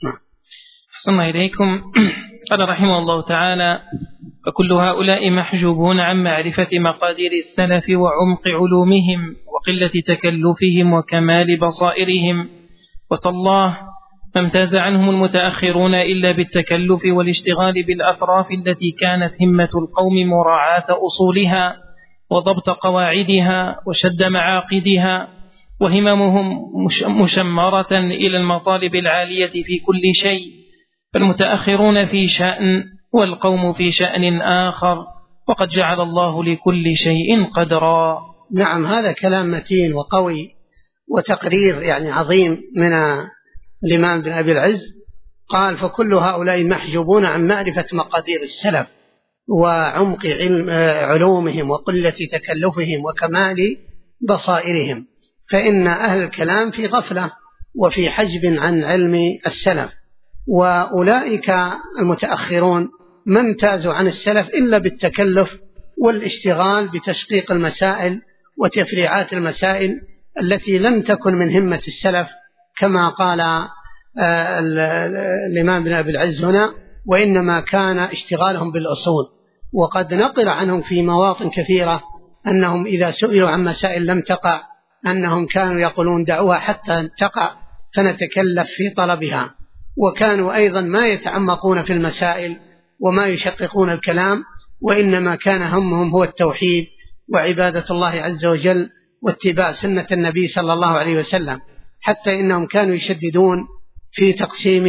أحسن إليكم. قال رحمه الله تعالى: فكل هؤلاء محجوبون عن معرفة مقادير السلف وعمق علومهم وقلة تكلفهم وكمال بصائرهم. وتالله ما امتاز عنهم المتأخرون إلا بالتكلف والاشتغال بالأطراف التي كانت همة القوم مراعاة أصولها وضبط قواعدها وشد معاقدها، وهممهم مشمرة إلى المطالب العالية في كل شيء. فالمتأخرون في شأن والقوم في شأن آخر، وقد جعل الله لكل شيء قدرا. نعم، هذا كلام متين وقوي وتقرير يعني عظيم من الإمام بن أبي العز. قال: فكل هؤلاء محجوبون عن معرفة مقادير السلف وعمق علومهم وقلة تكلفهم وكمال بصائرهم. فإن أهل الكلام في غفلة وفي حجب عن علم السلف، وأولئك المتأخرون ما امتازوا عن السلف إلا بالتكلف والاشتغال بتشقيق المسائل وتفريعات المسائل التي لم تكن من همة السلف، كما قال الإمام بن أبي العز هنا، وإنما كان اشتغالهم بالأصول. وقد نقل عنهم في مواطن كثيرة أنهم إذا سئلوا عن مسائل لم تقع أنهم كانوا يقولون دعوها حتى تقع فنتكلف في طلبها. وكانوا أيضا ما يتعمقون في المسائل وما يشققون الكلام، وإنما كان همهم هو التوحيد وعبادة الله عز وجل واتباع سنة النبي صلى الله عليه وسلم، حتى إنهم كانوا يشددون في تقسيم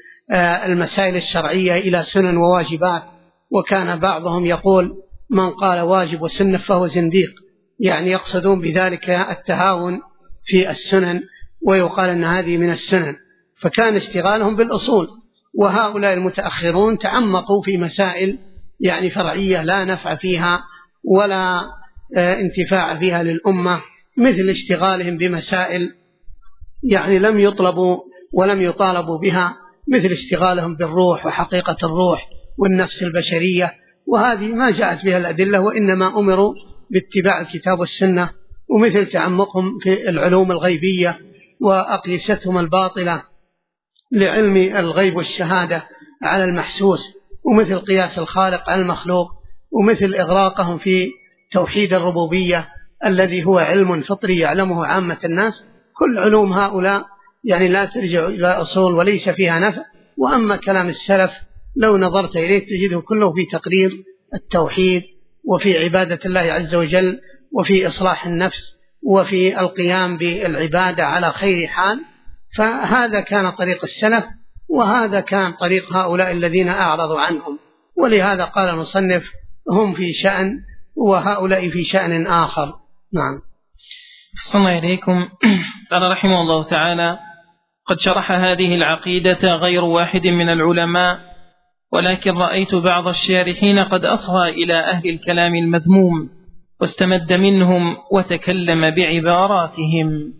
المسائل الشرعية إلى سنن وواجبات. وكان بعضهم يقول من قال واجب وسنة فهو زنديق، يعني يقصدون بذلك التهاون في السنن، ويقال أن هذه من السنن. فكان اشتغالهم بالأصول. وهؤلاء المتأخرون تعمقوا في مسائل يعني فرعية لا نفع فيها ولا انتفاع فيها للأمة، مثل اشتغالهم بمسائل يعني لم يطلبوا ولم يطالبوا بها، مثل اشتغالهم بالروح وحقيقة الروح والنفس البشرية، وهذه ما جاءت بها الأدلة، وإنما أمروا باتباع الكتاب والسنة. ومثل تعمقهم في العلوم الغيبية وأقيستهم الباطلة لعلم الغيب والشهادة على المحسوس، ومثل قياس الخالق على المخلوق، ومثل إغراقهم في توحيد الربوبية الذي هو علم فطري يعلمه عامة الناس. كل علوم هؤلاء يعني لا ترجع إلى أصول وليس فيها نفع. وأما كلام السلف لو نظرت إليه تجده كله في تقرير التوحيد وفي عبادة الله عز وجل وفي إصلاح النفس وفي القيام بالعبادة على خير حال. فهذا كان طريق السلف، وهذا كان طريق هؤلاء الذين أعرضوا عنهم. ولهذا قال المصنف هم في شأن وهؤلاء في شأن آخر. نعم. أحسن الله إليكم. قال رحمه الله تعالى: قد شرح هذه العقيدة غير واحد من العلماء، ولكن رأيت بعض الشارحين قد أصغى إلى أهل الكلام المذموم واستمد منهم وتكلم بعباراتهم.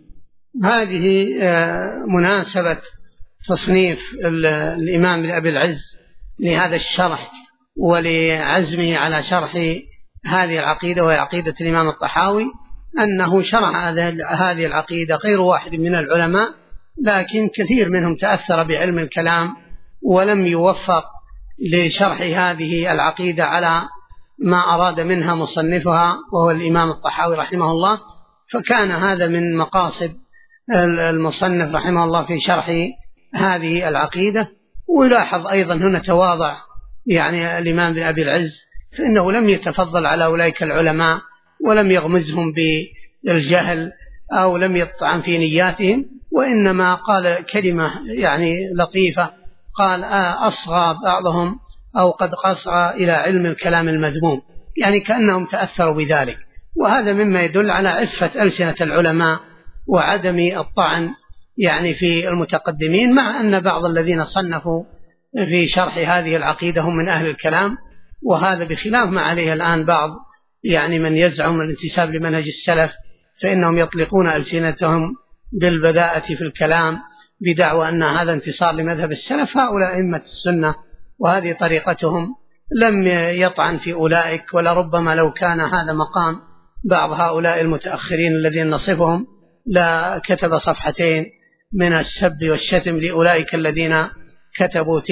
هذه مناسبة تصنيف الإمام بن أبي العز لهذا الشرح ولعزمه على شرح هذه العقيدة وهي عقيدة الإمام الطحاوي، أنه شرح هذه العقيدة غير واحد من العلماء، لكن كثير منهم تأثر بعلم الكلام ولم يوفق لشرح هذه العقيدة على ما أراد منها مصنفها وهو الإمام الطحاوي رحمه الله. فكان هذا من مقاصد المصنف رحمه الله في شرح هذه العقيدة. ويلاحظ أيضا هنا تواضع يعني الإمام بن أبي العز، فإنه لم يتفضل على أولئك العلماء ولم يغمزهم بالجهل أو لم يطعن في نياتهم، وإنما قال كلمة يعني لطيفة، قال أصغى بعضهم أو قد قصى إلى علم الكلام المذموم، يعني كأنهم تأثروا بذلك. وهذا مما يدل على عفة ألسنة العلماء وعدم الطعن يعني في المتقدمين، مع أن بعض الذين صنفوا في شرح هذه العقيدة هم من أهل الكلام، وهذا بخلاف ما عليه الآن بعض يعني من يزعم الانتساب لمنهج السلف، فإنهم يطلقون ألسنتهم بالبذاءة في الكلام بدعوى أن هذا انتصار لمذهب السلف. هؤلاء أئمة السنة وهذه طريقتهم، لم يطعن في أولئك، ولربما لو كان هذا مقام بعض هؤلاء المتأخرين الذين نصفهم لا كتب صفحتين من السب والشتم لأولئك الذين كتبوا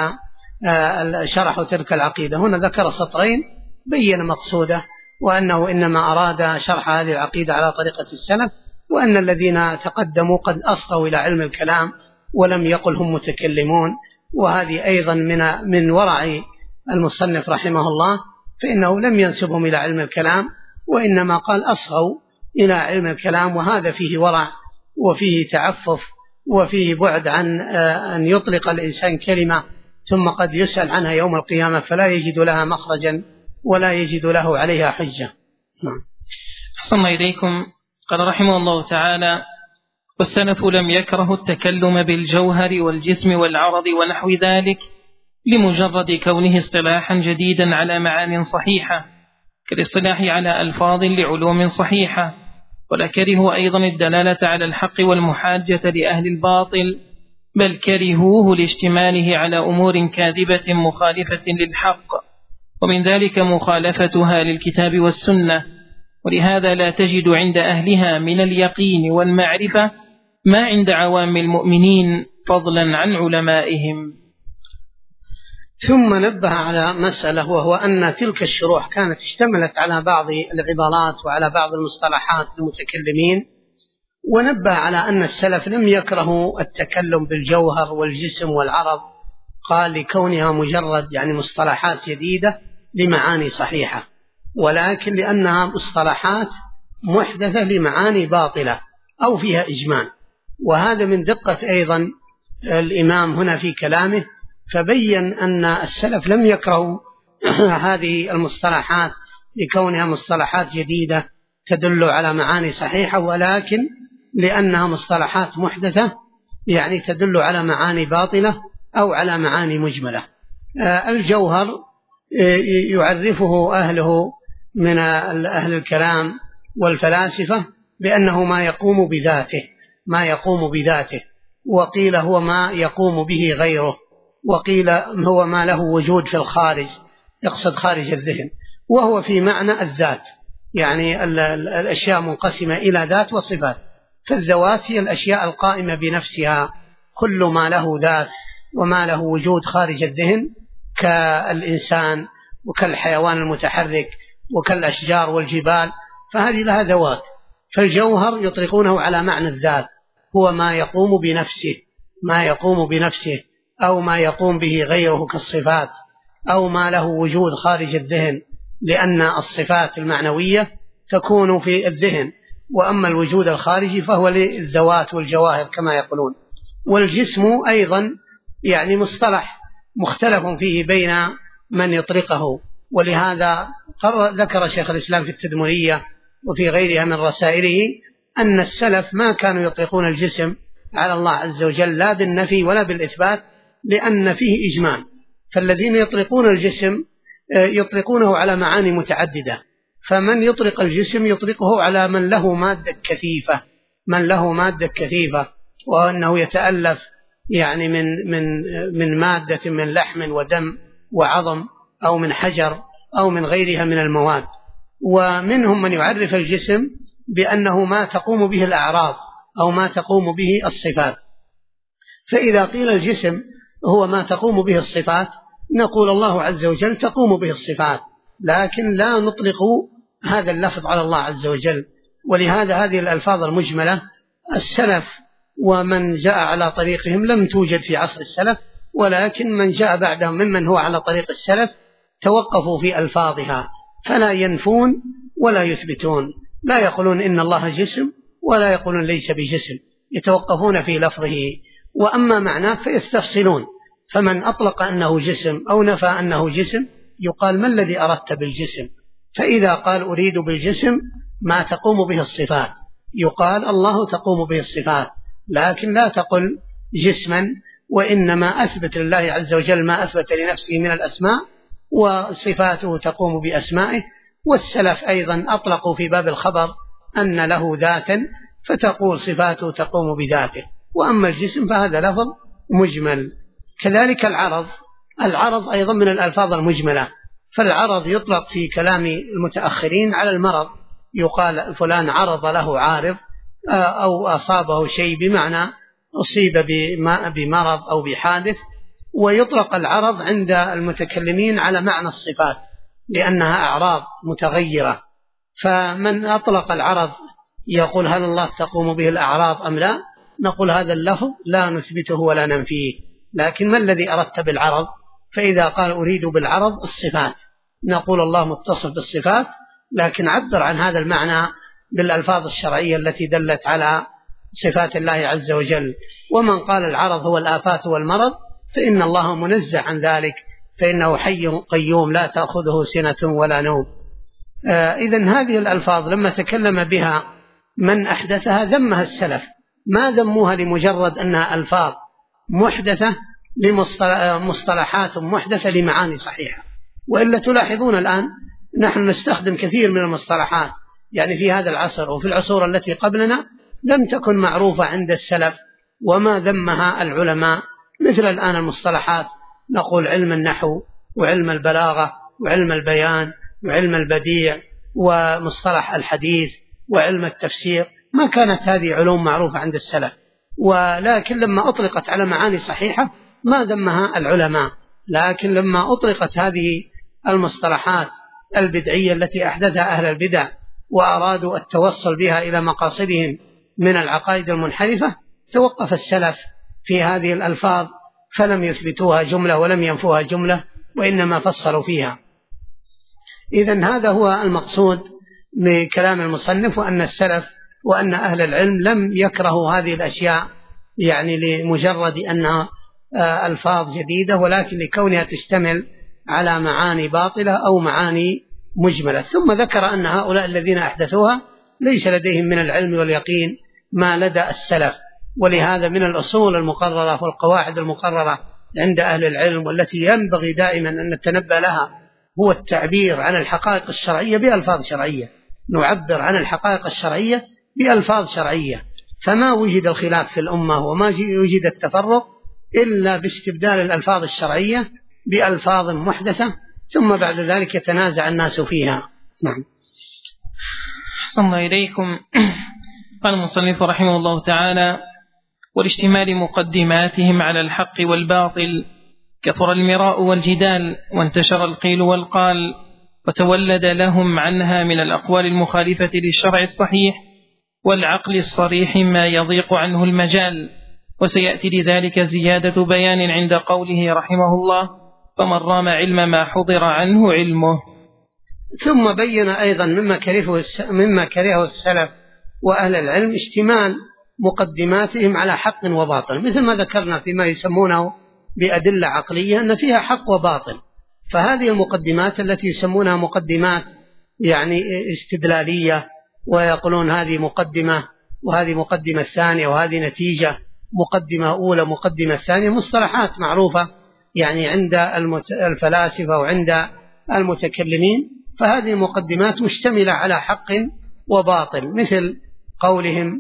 شرحوا تلك العقيدة. هنا ذكر سطرين بين مقصوده، وأنه إنما أراد شرح هذه العقيدة على طريقة السلف، وأن الذين تقدموا قد أصغوا إلى علم الكلام ولم يقل هم متكلمون. وهذه أيضا من ورع المصنف رحمه الله، فإنه لم ينسبهم إلى علم الكلام، وإنما قال أصغوا إلى علم الكلام، وهذا فيه ورع وفيه تعفف وفيه بعد عن أن يطلق الإنسان كلمة ثم قد يسأل عنها يوم القيامة فلا يجد لها مخرجا ولا يجد له عليها حجة. أحسن الله إليكم. قال رحمه الله تعالى: والسلف لم يكره التكلم بالجوهر والجسم والعرض ونحو ذلك لمجرد كونه اصطلاحا جديدا على معان صحيحة كالاصطلاح على ألفاظ لعلوم صحيحة، ولا كرهوا أيضا الدلالة على الحق والمحاجة لأهل الباطل، بل كرهوه لاشتماله على أمور كاذبة مخالفة للحق، ومن ذلك مخالفتها للكتاب والسنة. ولهذا لا تجد عند أهلها من اليقين والمعرفة ما عند عوام المؤمنين، فضلا عن علمائهم. ثم نبه على مسألة، وهو أن تلك الشروح كانت اشتملت على بعض العبارات وعلى بعض المصطلحات المتكلمين، ونبه على أن السلف لم يكرهوا التكلم بالجوهر والجسم والعرض، قال لكونها مجرد مصطلحات جديدة لمعاني صحيحة، ولكن لأنها مصطلحات محدثة لمعاني باطلة أو فيها إجمال. وهذا من دقة أيضا الإمام هنا في كلامه، فبين أن السلف لم يكرهوا هذه المصطلحات لكونها مصطلحات جديدة تدل على معاني صحيحة، ولكن لأنها مصطلحات محدثة تدل على معاني باطلة أو على معاني مجملة. الجوهر يعرفه أهله من أهل الكلام والفلاسفة بأنه ما يقوم بذاته، وقيل هو ما يقوم به غيره، وقيل هو ما له وجود في الخارج، يقصد خارج الذهن، وهو في معنى الذات، الأشياء منقسمة إلى ذات وصفات، فالذوات هي الأشياء القائمة بنفسها، كل ما له ذات وما له وجود خارج الذهن كالإنسان وكالحيوان المتحرك وكالأشجار والجبال، فهذه لها ذوات. فالجوهر يطلقونه على معنى الذات، هو ما يقوم بنفسه أو ما يقوم به غيره كالصفات، أو ما له وجود خارج الذهن، لأن الصفات المعنوية تكون في الذهن، وأما الوجود الخارجي فهو للذوات والجواهر كما يقولون. والجسم أيضا مصطلح مختلف فيه بين من يطلقه، ولهذا ذكر شيخ الإسلام في التدمرية وفي غيرها من رسائله أن السلف ما كانوا يطلقون الجسم على الله عز وجل لا بالنفي ولا بالإثبات، لأن فيه إجمال. فالذين يطلقون الجسم يطلقونه على معاني متعددة، فمن يطلق الجسم يطلقه على من له مادة كثيفة، وأنه يتألف من مادة من لحم ودم وعظم، أو من حجر، أو من غيرها من المواد. ومنهم من يعرف الجسم بأنه ما تقوم به الأعراض أو ما تقوم به الصفات. فإذا قيل الجسم هو ما تقوم به الصفات، نقول الله عز وجل تقوم به الصفات، لكن لا نطلق هذا اللفظ على الله عز وجل. ولهذا هذه الألفاظ المجملة السلف ومن جاء على طريقهم لم توجد في عصر السلف، ولكن من جاء بعدهم ممن هو على طريق السلف توقفوا في ألفاظها، فلا ينفون ولا يثبتون، لا يقولون إن الله جسم ولا يقولون ليس بجسم، يتوقفون في لفظه، وأما معناه فيستفصلون. فمن أطلق أنه جسم أو نفى أنه جسم يقال ما الذي أردت بالجسم؟ فإذا قال أريد بالجسم ما تقوم به الصفات، يقال الله تقوم به الصفات، لكن لا تقل جسما، وإنما أثبت لله عز وجل ما أثبت لنفسه من الأسماء، وصفاته تقوم بأسمائه. والسلف أيضا أطلقوا في باب الخبر أن له ذاتا، فتقول صفاته تقوم بذاته. وأما الجسم فهذا لفظ مجمل. كذلك العرض أيضا من الألفاظ المجملة، فالعرض يطلق في كلام المتأخرين على المرض، يقال فلان عرض له عارض، أو أصابه شيء بمعنى أصيب بمرض أو بحادث. ويطلق العرض عند المتكلمين على معنى الصفات لأنها أعراض متغيرة. فمن أطلق العرض يقول هل الله تقوم به الأعراض أم لا؟ نقول هذا اللفظ لا نثبته ولا ننفيه، لكن ما الذي أردت بالعرض؟ فإذا قال أريد بالعرض الصفات، نقول الله متصف بالصفات، لكن عبر عن هذا المعنى بالألفاظ الشرعية التي دلت على صفات الله عز وجل. ومن قال العرض هو الآفات والمرض فإن الله منزه عن ذلك، فإنه حي قيوم لا تأخذه سنة ولا نوم. إذن هذه الألفاظ لما تكلم بها من أحدثها ذمها السلف، ما ذموها لمجرد أنها ألفاظ محدثة لمصطلحات محدثة لمعاني صحيحة. وإلا تلاحظون الآن نحن نستخدم كثير من المصطلحات في هذا العصر وفي العصور التي قبلنا لم تكن معروفة عند السلف وما ذمها العلماء، مثل الآن المصطلحات نقول علم النحو وعلم البلاغة وعلم البيان وعلم البديع ومصطلح الحديث وعلم التفسير، ما كانت هذه علوم معروفة عند السلف، ولكن لما أطلقت على معاني صحيحة ما ذمها العلماء، لكن لما أطلقت هذه المصطلحات البدعية التي أحدثها أهل البدع وأرادوا التوصل بها إلى مقاصدهم من العقائد المنحرفة، توقف السلف في هذه الألفاظ فلم يثبتوها جملة ولم ينفوها جملة، وإنما فصلوا فيها. إذن هذا هو المقصود بكلام المصنف، وأن السلف وأن أهل العلم لم يكرهوا هذه الأشياء يعني لمجرد أنها ألفاظ جديدة، ولكن لكونها تشتمل على معاني باطلة أو معاني مجملة. ثم ذكر أن هؤلاء الذين أحدثوها ليس لديهم من العلم واليقين ما لدى السلف، ولهذا من الأصول المقررة والقواعد المقررة عند أهل العلم والتي ينبغي دائما أن نتنبه لها هو التعبير عن الحقائق الشرعية بألفاظ شرعية، نعبر عن الحقائق الشرعية بألفاظ شرعية. فما وجد الخلاف في الأمة وما وجد التفرق إلا باستبدال الألفاظ الشرعية بألفاظ محدثة، ثم بعد ذلك يتنازع الناس فيها. نعم. أحسن الله إليكم. قال المصنف رحمه الله تعالى: والاشتمال مقدماتهم على الحق والباطل كثر المراء والجدال، وانتشر القيل والقال، وتولد لهم عنها من الأقوال المخالفة للشرع الصحيح والعقل الصريح ما يضيق عنه المجال. وسيأتي لذلك زيادة بيان عند قوله رحمه الله: فمن رام علم ما حضر عنه علمه. ثم بين أيضا مما كرهه السلف وأهل العلم اشتمال مقدماتهم على حق وباطل، مثل ما ذكرنا فيما يسمونه بأدلة عقلية أن فيها حق وباطل. فهذه المقدمات التي يسمونها مقدمات يعني استدلالية، ويقولون هذه مقدمة وهذه مقدمة ثانية وهذه نتيجة، مقدمة أولى مقدمة ثانية، مصطلحات معروفة يعني عند الفلاسفة وعند المتكلمين. فهذه المقدمات مشتملة على حق وباطل، مثل قولهم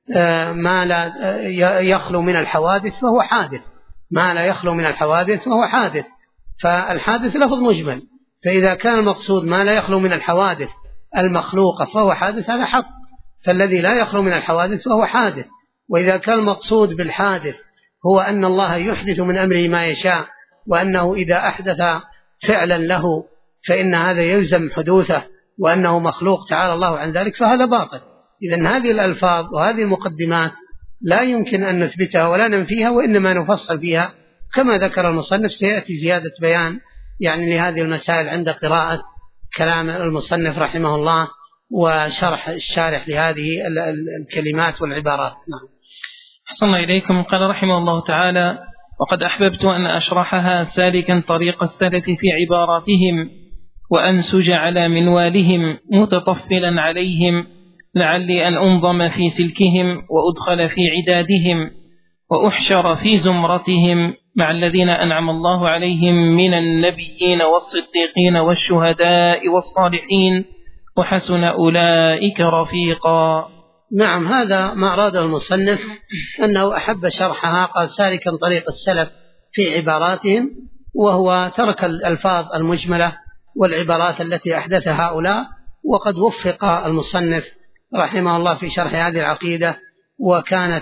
ما لا يخلو من الحوادث فهو حادث، ما لا يخلو من الحوادث فهو حادث. فالحادث لفظ مجمل، فإذا كان المقصود ما لا يخلو من الحوادث المخلوقة فهو حادث هذا حق، فالذي لا يخلو من الحوادث فهو حادث. وإذا كان المقصود بالحادث هو أن الله يحدث من أمره ما يشاء، وأنه إذا أحدث فعلا له فإن هذا يلزم حدوثه، وأنه مخلوق تعالى الله عن ذلك، فهذا باطل. إذن هذه الألفاظ وهذه المقدمات لا يمكن أن نثبتها ولا ننفيها، وإنما نفصل فيها كما ذكر المصنف. سيأتي زيادة بيان يعني لهذه المسائل عند قراءة كلام المصنف رحمه الله وشرح الشارح لهذه الكلمات والعبارات. نعم. أحسن الله إليكم. قال رحمه الله تعالى: وقد أحببت أن أشرحها سالكا طريق السلف في عباراتهم، وأنسج على منوالهم متطفلا عليهم، لعلي أن أنظم في سلكهم وأدخل في عدادهم وأحشر في زمرتهم مع الذين أنعم الله عليهم من النبيين والصديقين والشهداء والصالحين، وحسن أولئك رفيقا. نعم، هذا ما أراده المصنف، أنه أحب شرحها قال سالكا طريق السلف في عباراتهم، وهو ترك الألفاظ المجملة والعبارات التي أحدث هؤلاء. وقد وفق المصنف رحمه الله في شرح هذه العقيدة، وكانت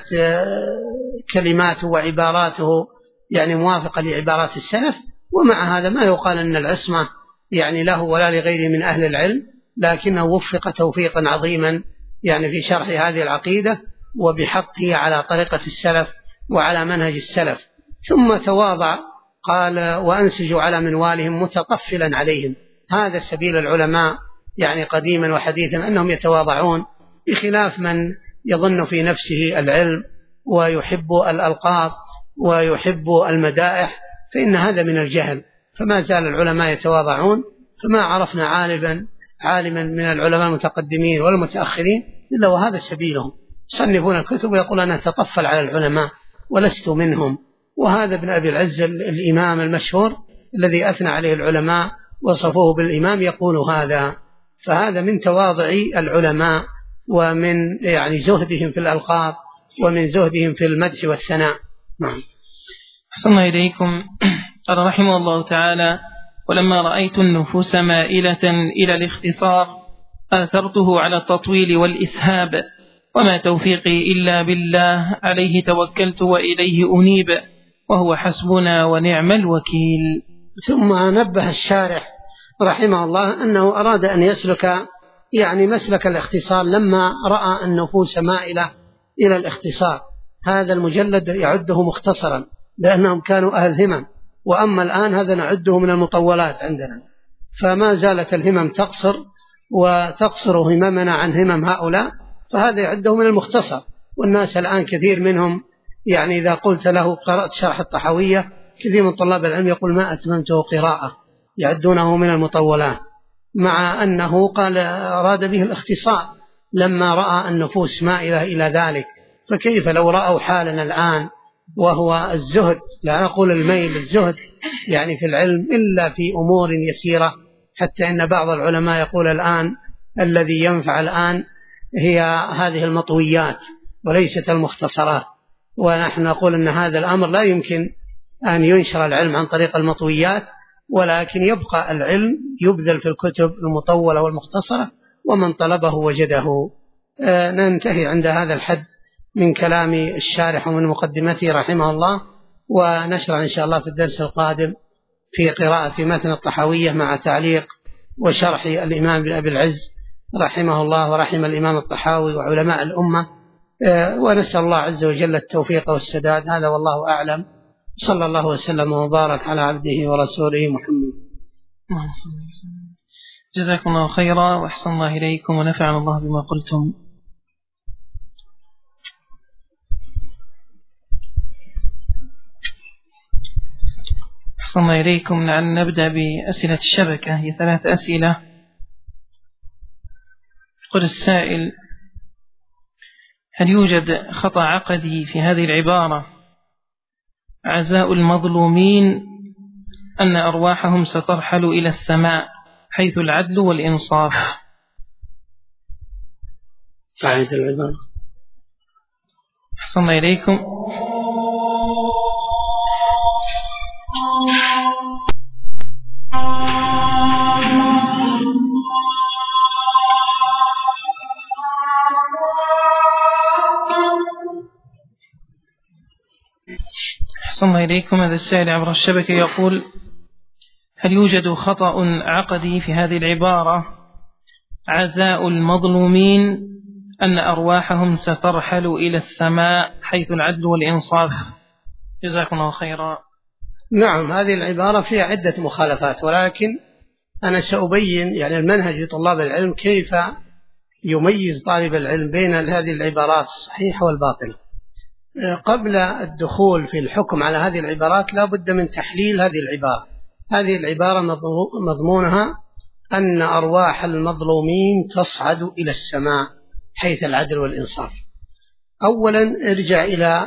كلماته وعباراته يعني موافقة لعبارات السلف. ومع هذا ما يقال أن العصمة يعني له ولا لغيره من أهل العلم، لكنه وفق توفيقا عظيما يعني في شرح هذه العقيدة وبحقه على طريقة السلف وعلى منهج السلف. ثم تواضع قال: وأنسج على منوالهم متطفلا عليهم. هذا سبيل العلماء يعني قديما وحديثا، أنهم يتواضعون، بخلاف من يظن في نفسه العلم ويحب الألقاب ويحب المدائح، فإن هذا من الجهل. فما زال العلماء يتواضعون، فما عرفنا عالما من العلماء المتقدمين والمتأخرين إلا وهذا سبيلهم، يصنفون الكتب ويقول أنا أتطفل على العلماء ولست منهم. وهذا ابن أبي العز الإمام المشهور الذي أثنى عليه العلماء وصفوه بالإمام يقول هذا. فهذا من تواضع العلماء ومن يعني زهدهم في الألقاب ومن زهدهم في المدح والثناء. نعم. أحسن الله إليكم. قال رحمه الله تعالى: ولما رأيت النفوس مائلة إلى الاختصار آثرته على التطويل والإسهاب، وما توفيقي إلا بالله، عليه توكلت وإليه أنيب، وهو حسبنا ونعم الوكيل. ثم نبه الشارح رحمه الله أنه أراد أن يسلك مسلك الاختصار لما رأى النفوس مائلة إلى الاختصار. هذا المجلد يعده مختصرا لأنهم كانوا أهل همم، وأما الآن هذا نعده من المطولات عندنا، فما زالت الهمم تقصر هممنا عن همم هؤلاء، فهذا يعده من المختصر. والناس الآن كثير منهم إذا قلت له قرأت شرح الطحاوية، كثير من طلاب العلم يقول ما أتممته قراءة، يعدونه من المطولات، مع أنه قال أراد به الاختصار لما رأى النفوس مائلة إلى ذلك. فكيف لو رأوا حالنا الآن وهو الزهد، لا أقول الميل، الزهد في العلم إلا في أمور يسيرة، حتى إن بعض العلماء يقول الآن الذي ينفع الآن هي هذه المطويات وليست المختصرات، ونحن نقول أن هذا الأمر لا يمكن أن ينشر العلم عن طريق المطويات، ولكن يبقى العلم يبذل في الكتب المطولة والمختصرة، ومن طلبه وجده. ننتهي عند هذا الحد من كلام الشارح ومن مقدمته رحمه الله، ونشرع إن شاء الله في الدرس القادم في قراءة متن الطحاوية مع تعليق وشرح الإمام بن أبي العز رحمه الله ورحم الإمام الطحاوي وعلماء الأمة، ونسأل الله عز وجل التوفيق والسداد. هذا والله أعلم، صلى الله وسلم وبارك على عبده ورسوله محمد. جزاكم الله خيرا وأحسن الله إليكم ونفعنا الله بما قلتم. أحسن الله إليكم. نبدأ بأسئلة الشبكة، هي 3 أسئلة. يقول السائل: هل يوجد خطأ عقدي في هذه العبارة عزاء المظلومين أن أرواحهم سترحل إلى السماء حيث العدل والإنصاف؟ فعيد العبارة. أحسن الله إليكم. أحسن الله إليكم. هذا السائل عبر الشبكة يقول: هل يوجد خطأ عقدي في هذه العبارة عزاء المظلومين أن أرواحهم سترحل إلى السماء حيث العدل والإنصاف؟ جزاكم الله خيرا. نعم، هذه العبارة فيها عدة مخالفات، ولكن أنا سأبين المنهج لطلاب العلم كيف يميز طالب العلم بين هذه العبارات الصحيحة والباطلة. قبل الدخول في الحكم على هذه العبارات لا بد من تحليل هذه العبارة. هذه العبارة مضمونها أن أرواح المظلومين تصعد إلى السماء حيث العدل والإنصاف. أولا ارجع إلى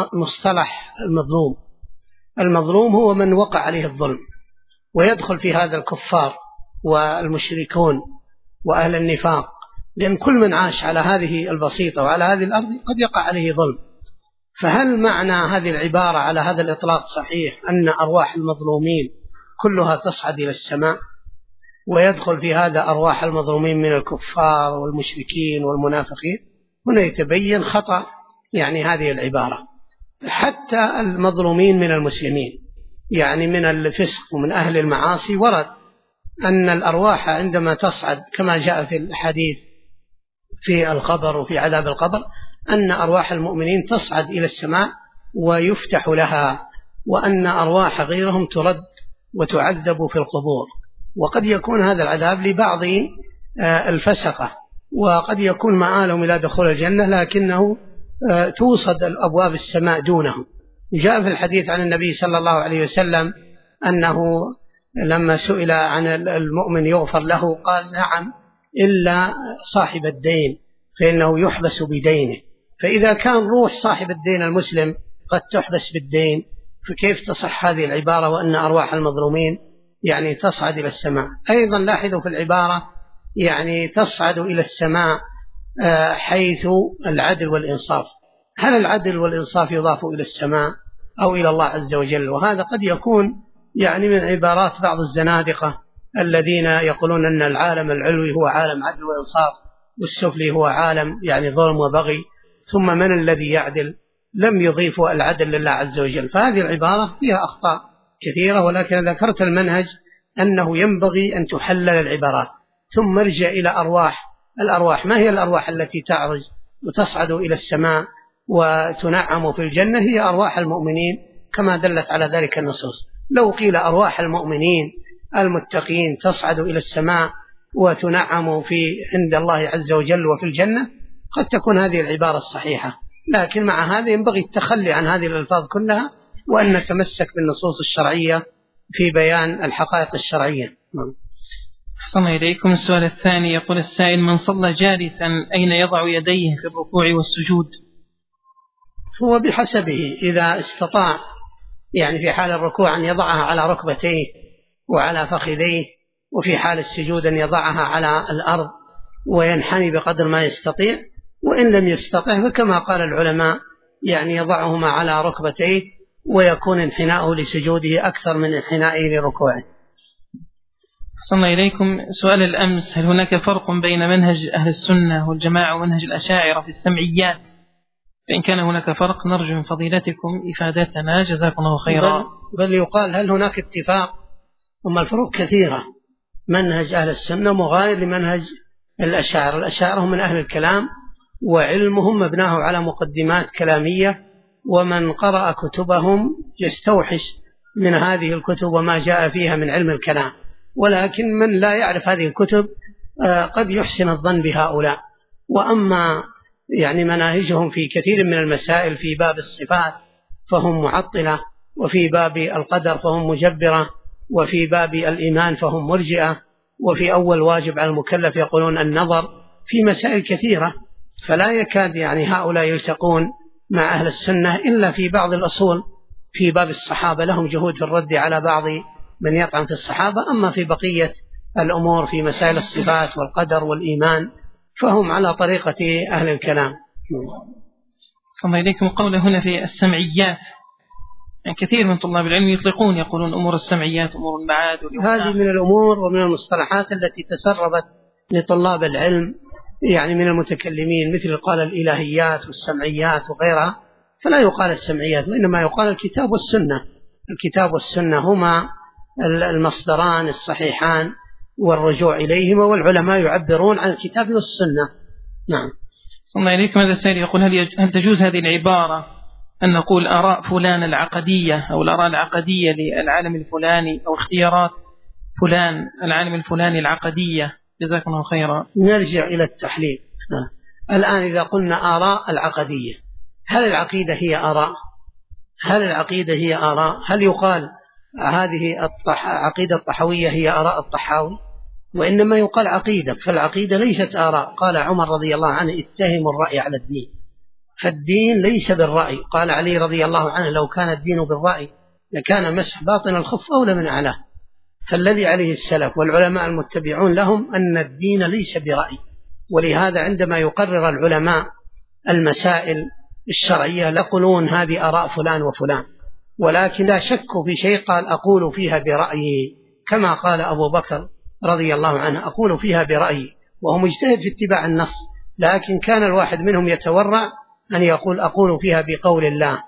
مصطلح المظلوم. المظلوم هو من وقع عليه الظلم، ويدخل في هذا الكفار والمشركون وأهل النفاق، لأن كل من عاش على هذه البسيطة وعلى هذه الأرض قد يقع عليه ظلم. فهل معنى هذه العبارة على هذا الإطلاق صحيح أن أرواح المظلومين كلها تصعد إلى السماء، ويدخل في هذا أرواح المظلومين من الكفار والمشركين والمنافقين؟ هنا يتبين خطأ هذه العبارة. حتى المظلومين من المسلمين من الفسق ومن أهل المعاصي ورد أن الأرواح عندما تصعد كما جاء في الحديث في القبر وفي عذاب القبر أن أرواح المؤمنين تصعد إلى السماء ويفتح لها، وأن أرواح غيرهم ترد وتعذب في القبور. وقد يكون هذا العذاب لبعض الفسقة، وقد يكون مآلهم إلى دخول الجنة، لكنه توصد أبواب السماء دونهم. جاء في الحديث عن النبي صلى الله عليه وسلم أنه لما سئل عن المؤمن يغفر له قال: نعم، إلا صاحب الدين فإنه يحبس بدينه. فإذا كان روح صاحب الدين المسلم قد تحبس بالدين، فكيف تصح هذه العبارة وأن أرواح المظلومين تصعد إلى السماء؟ أيضا لاحظوا في العبارة تصعد إلى السماء حيث العدل والإنصاف. هل العدل والإنصاف يضاف إلى السماء أو إلى الله عز وجل؟ وهذا قد يكون من عبارات بعض الزنادقة الذين يقولون أن العالم العلوي هو عالم عدل وإنصاف، والسفلي هو عالم يعني ظلم وبغي، ثم من الذي يعدل؟ لم يضيفوا العدل لله عز وجل. فهذه العبارة فيها أخطاء كثيرة، ولكن ذكرت المنهج أنه ينبغي أن تحلل العبارات ثم ارجع إلى الأرواح. ما هي الأرواح التي تعرج وتصعد إلى السماء وتنعم في الجنة؟ هي أرواح المؤمنين كما دلت على ذلك النصوص. لو قيل أرواح المؤمنين المتقين تصعد إلى السماء وتنعم في عند الله عز وجل وفي الجنة، قد تكون هذه العبارة الصحيحة، لكن مع هذا ينبغي التخلي عن هذه الألفاظ كلها، وأن نتمسك بالنصوص الشرعية في بيان الحقائق الشرعية. أحسن إليكم. السؤال الثاني يقول السائل: من صلى جالسا أين يضع يديه في الركوع والسجود؟ هو بحسبه، إذا استطاع يعني في حال الركوع أن يضعها على ركبتيه وعلى فخذيه، وفي حال السجود أن يضعها على الأرض وينحني بقدر ما يستطيع، وإن لم يستطع فكما قال العلماء يعني يضعهما على ركبتيه ويكون انحناؤه لسجوده أكثر من انحنائه لركوعه. أحسن إليكم. سؤال الأمس: هل هناك فرق بين منهج أهل السنة والجماعة ومنهج الأشاعرة في السمعيات؟ فإن كان هناك فرق نرجو من فضيلتكم إفادتنا، جزاكم الله خيرا. بل يقال هل هناك اتفاق؟ هم الفروق كثيرة. منهج أهل السنة مغاير لمنهج الأشاعرة. الأشاعرة هم من أهل الكلام وعلمهم مبناه على مقدمات كلامية، ومن قرأ كتبهم يستوحش من هذه الكتب وما جاء فيها من علم الكلام، ولكن من لا يعرف هذه الكتب قد يحسن الظن بهؤلاء. وأما يعني مناهجهم في كثير من المسائل، في باب الصفات فهم معطلة، وفي باب القدر فهم مجبرة، وفي باب الإيمان فهم مرجئة، وفي أول واجب على المكلف يقولون النظر، في مسائل كثيرة. فلا يكاد يعني هؤلاء يلتقون مع أهل السنة إلا في بعض الأصول. في باب الصحابة لهم جهود في الرد على بعض من يطعن في الصحابة، أما في بقية الأمور في مسائل الصفات والقدر والإيمان فهم على طريقة أهل الكلام. صلى إليكم. قول هنا في السمعيات، يعني كثير من طلاب العلم يطلقون يقولون أمور السمعيات أمور المعاد. هذه من الأمور ومن المصطلحات التي تسربت لطلاب العلم يعني من المتكلمين، مثل قال الإلهيات والسمعيات وغيرها، فلا يقال السمعيات، وإنما يقال الكتاب والسنة. الكتاب والسنة هما المصدران الصحيحان والرجوع إليهما، والعلماء يعبرون عن الكتاب والسنة. نعم. صلى الله إليكم. هذا السائل يقول: هل تجوز هذه العبارة أن نقول آراء فلان العقدية أو الآراء العقدية للعالم الفلاني، أو اختيارات فلان العالم الفلاني العقدية؟ جزاكم الله خيرا. نرجع إلى التحليل. الآن إذا قلنا آراء العقدية، هل العقيدة هي آراء؟ هل العقيدة هي آراء؟ هل يقال هذه عقيدة الطحوية هي آراء الطحاوي؟ وإنما يقال عقيدة، فالعقيدة ليست آراء. قال عمر رضي الله عنه: اتهموا الرأي على الدين، فالدين ليس بالرأي. قال علي رضي الله عنه: لو كان الدين بالرأي لكان مسح باطن الخف أولى من أعلاه. فالذي عليه السلف والعلماء المتبعون لهم أن الدين ليس برأي، ولهذا عندما يقرر العلماء المسائل الشرعية يقولون هذه آراء فلان وفلان، ولكن لا شكوا في شيء. قال: أقول فيها برأيي، كما قال أبو بكر رضي الله عنه: أقول فيها برأيي، وهو مجتهد في اتباع النص، لكن كان الواحد منهم يتورع أن يقول: أقول فيها بقول الله.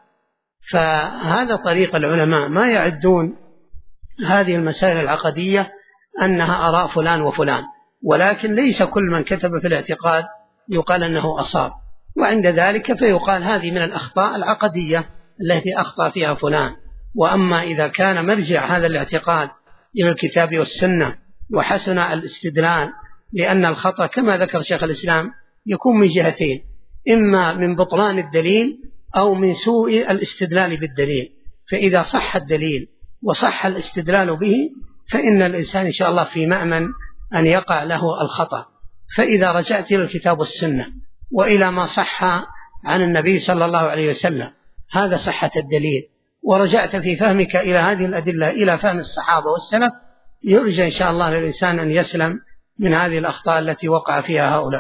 فهذا طريق العلماء، ما يعدون هذه المسائل العقدية أنها آراء فلان وفلان، ولكن ليس كل من كتب في الاعتقاد يقال أنه أصاب، وعند ذلك فيقال هذه من الأخطاء العقدية التي أخطأ فيها فلان. وأما إذا كان مرجع هذا الاعتقاد إلى الكتاب والسنة وحسن الاستدلال، لأن الخطأ كما ذكر شيخ الإسلام يكون من جهتين: إما من بطلان الدليل أو من سوء الاستدلال بالدليل. فإذا صح الدليل وصح الاستدلال به فإن الإنسان إن شاء الله في مأمن أن يقع له الخطأ. فإذا رجعت إلى الكتاب والسنة وإلى ما صح عن النبي صلى الله عليه وسلم، هذا صحة الدليل، ورجعت في فهمك إلى هذه الأدلة إلى فهم الصحابة والسلف، يرجى إن شاء الله للإنسان أن يسلم من هذه الأخطاء التي وقع فيها هؤلاء.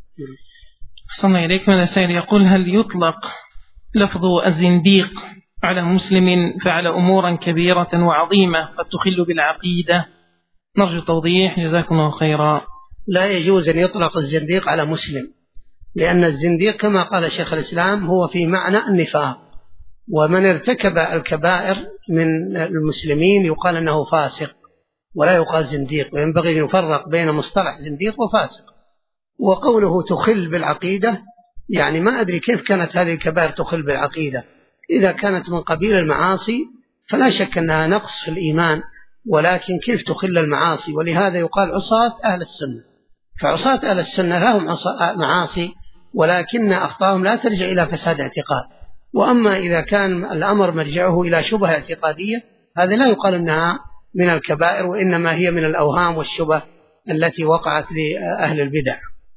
صلى الله عليكم. هذا السائل يقول: هل يطلق لفظ الزنديق على مسلم فعل أمورا كبيرة وعظيمة قد تخل بالعقيدة؟ نرجو توضيح، جزاكم الله خيرا. لا يجوز أن يطلق الزنديق على مسلم، لأن الزنديق كما قال شيخ الإسلام هو في معنى النفاق، ومن ارتكب الكبائر من المسلمين يقال أنه فاسق ولا يقال زنديق، وينبغي أن يفرق بين مصطلح زنديق وفاسق. وقوله تخل بالعقيدة، يعني ما أدري كيف كانت هذه الكبائر تخل بالعقيدة. إذا كانت من قبيل المعاصي فلا شك أنها نقص في الإيمان، ولكن كيف تخل المعاصي؟ ولهذا يقال عصاة أهل السنة. فعصاة أهل السنة لهم معاصي، ولكن أخطاءهم لا ترجع إلى فساد اعتقاد. وأما إذا كان الأمر مرجعه إلى شبهة اعتقادية، هذا لا يقال أنها من الكبائر، وإنما هي من الأوهام والشبه التي وقعت لأهل البدع.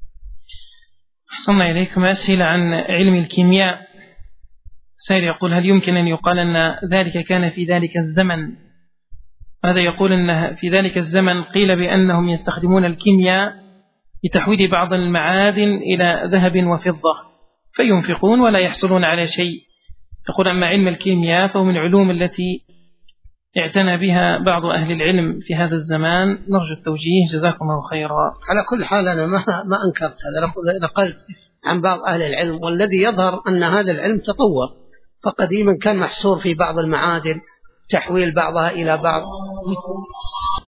صلى إليكم أسئلة عن علم الكيمياء. سائل يقول: هل يمكن أن يقال أن ذلك كان في ذلك الزمن؟ هذا يقول أن في ذلك الزمن قيل بأنهم يستخدمون الكيمياء لتحويل بعض المعادن إلى ذهب وفضة فينفقون ولا يحصلون على شيء. يقول: أما علم الكيمياء فهو من العلوم التي اعتنى بها بعض أهل العلم في هذا الزمان. نرجو التوجيه، جزاكم الله خيرا. على كل حال أنا ما أنكرت هذا، نقلت عن بعض أهل العلم، والذي يظهر أن هذا العلم تطور، فقديما كان محصور في بعض المعادن تحويل بعضها إلى بعض.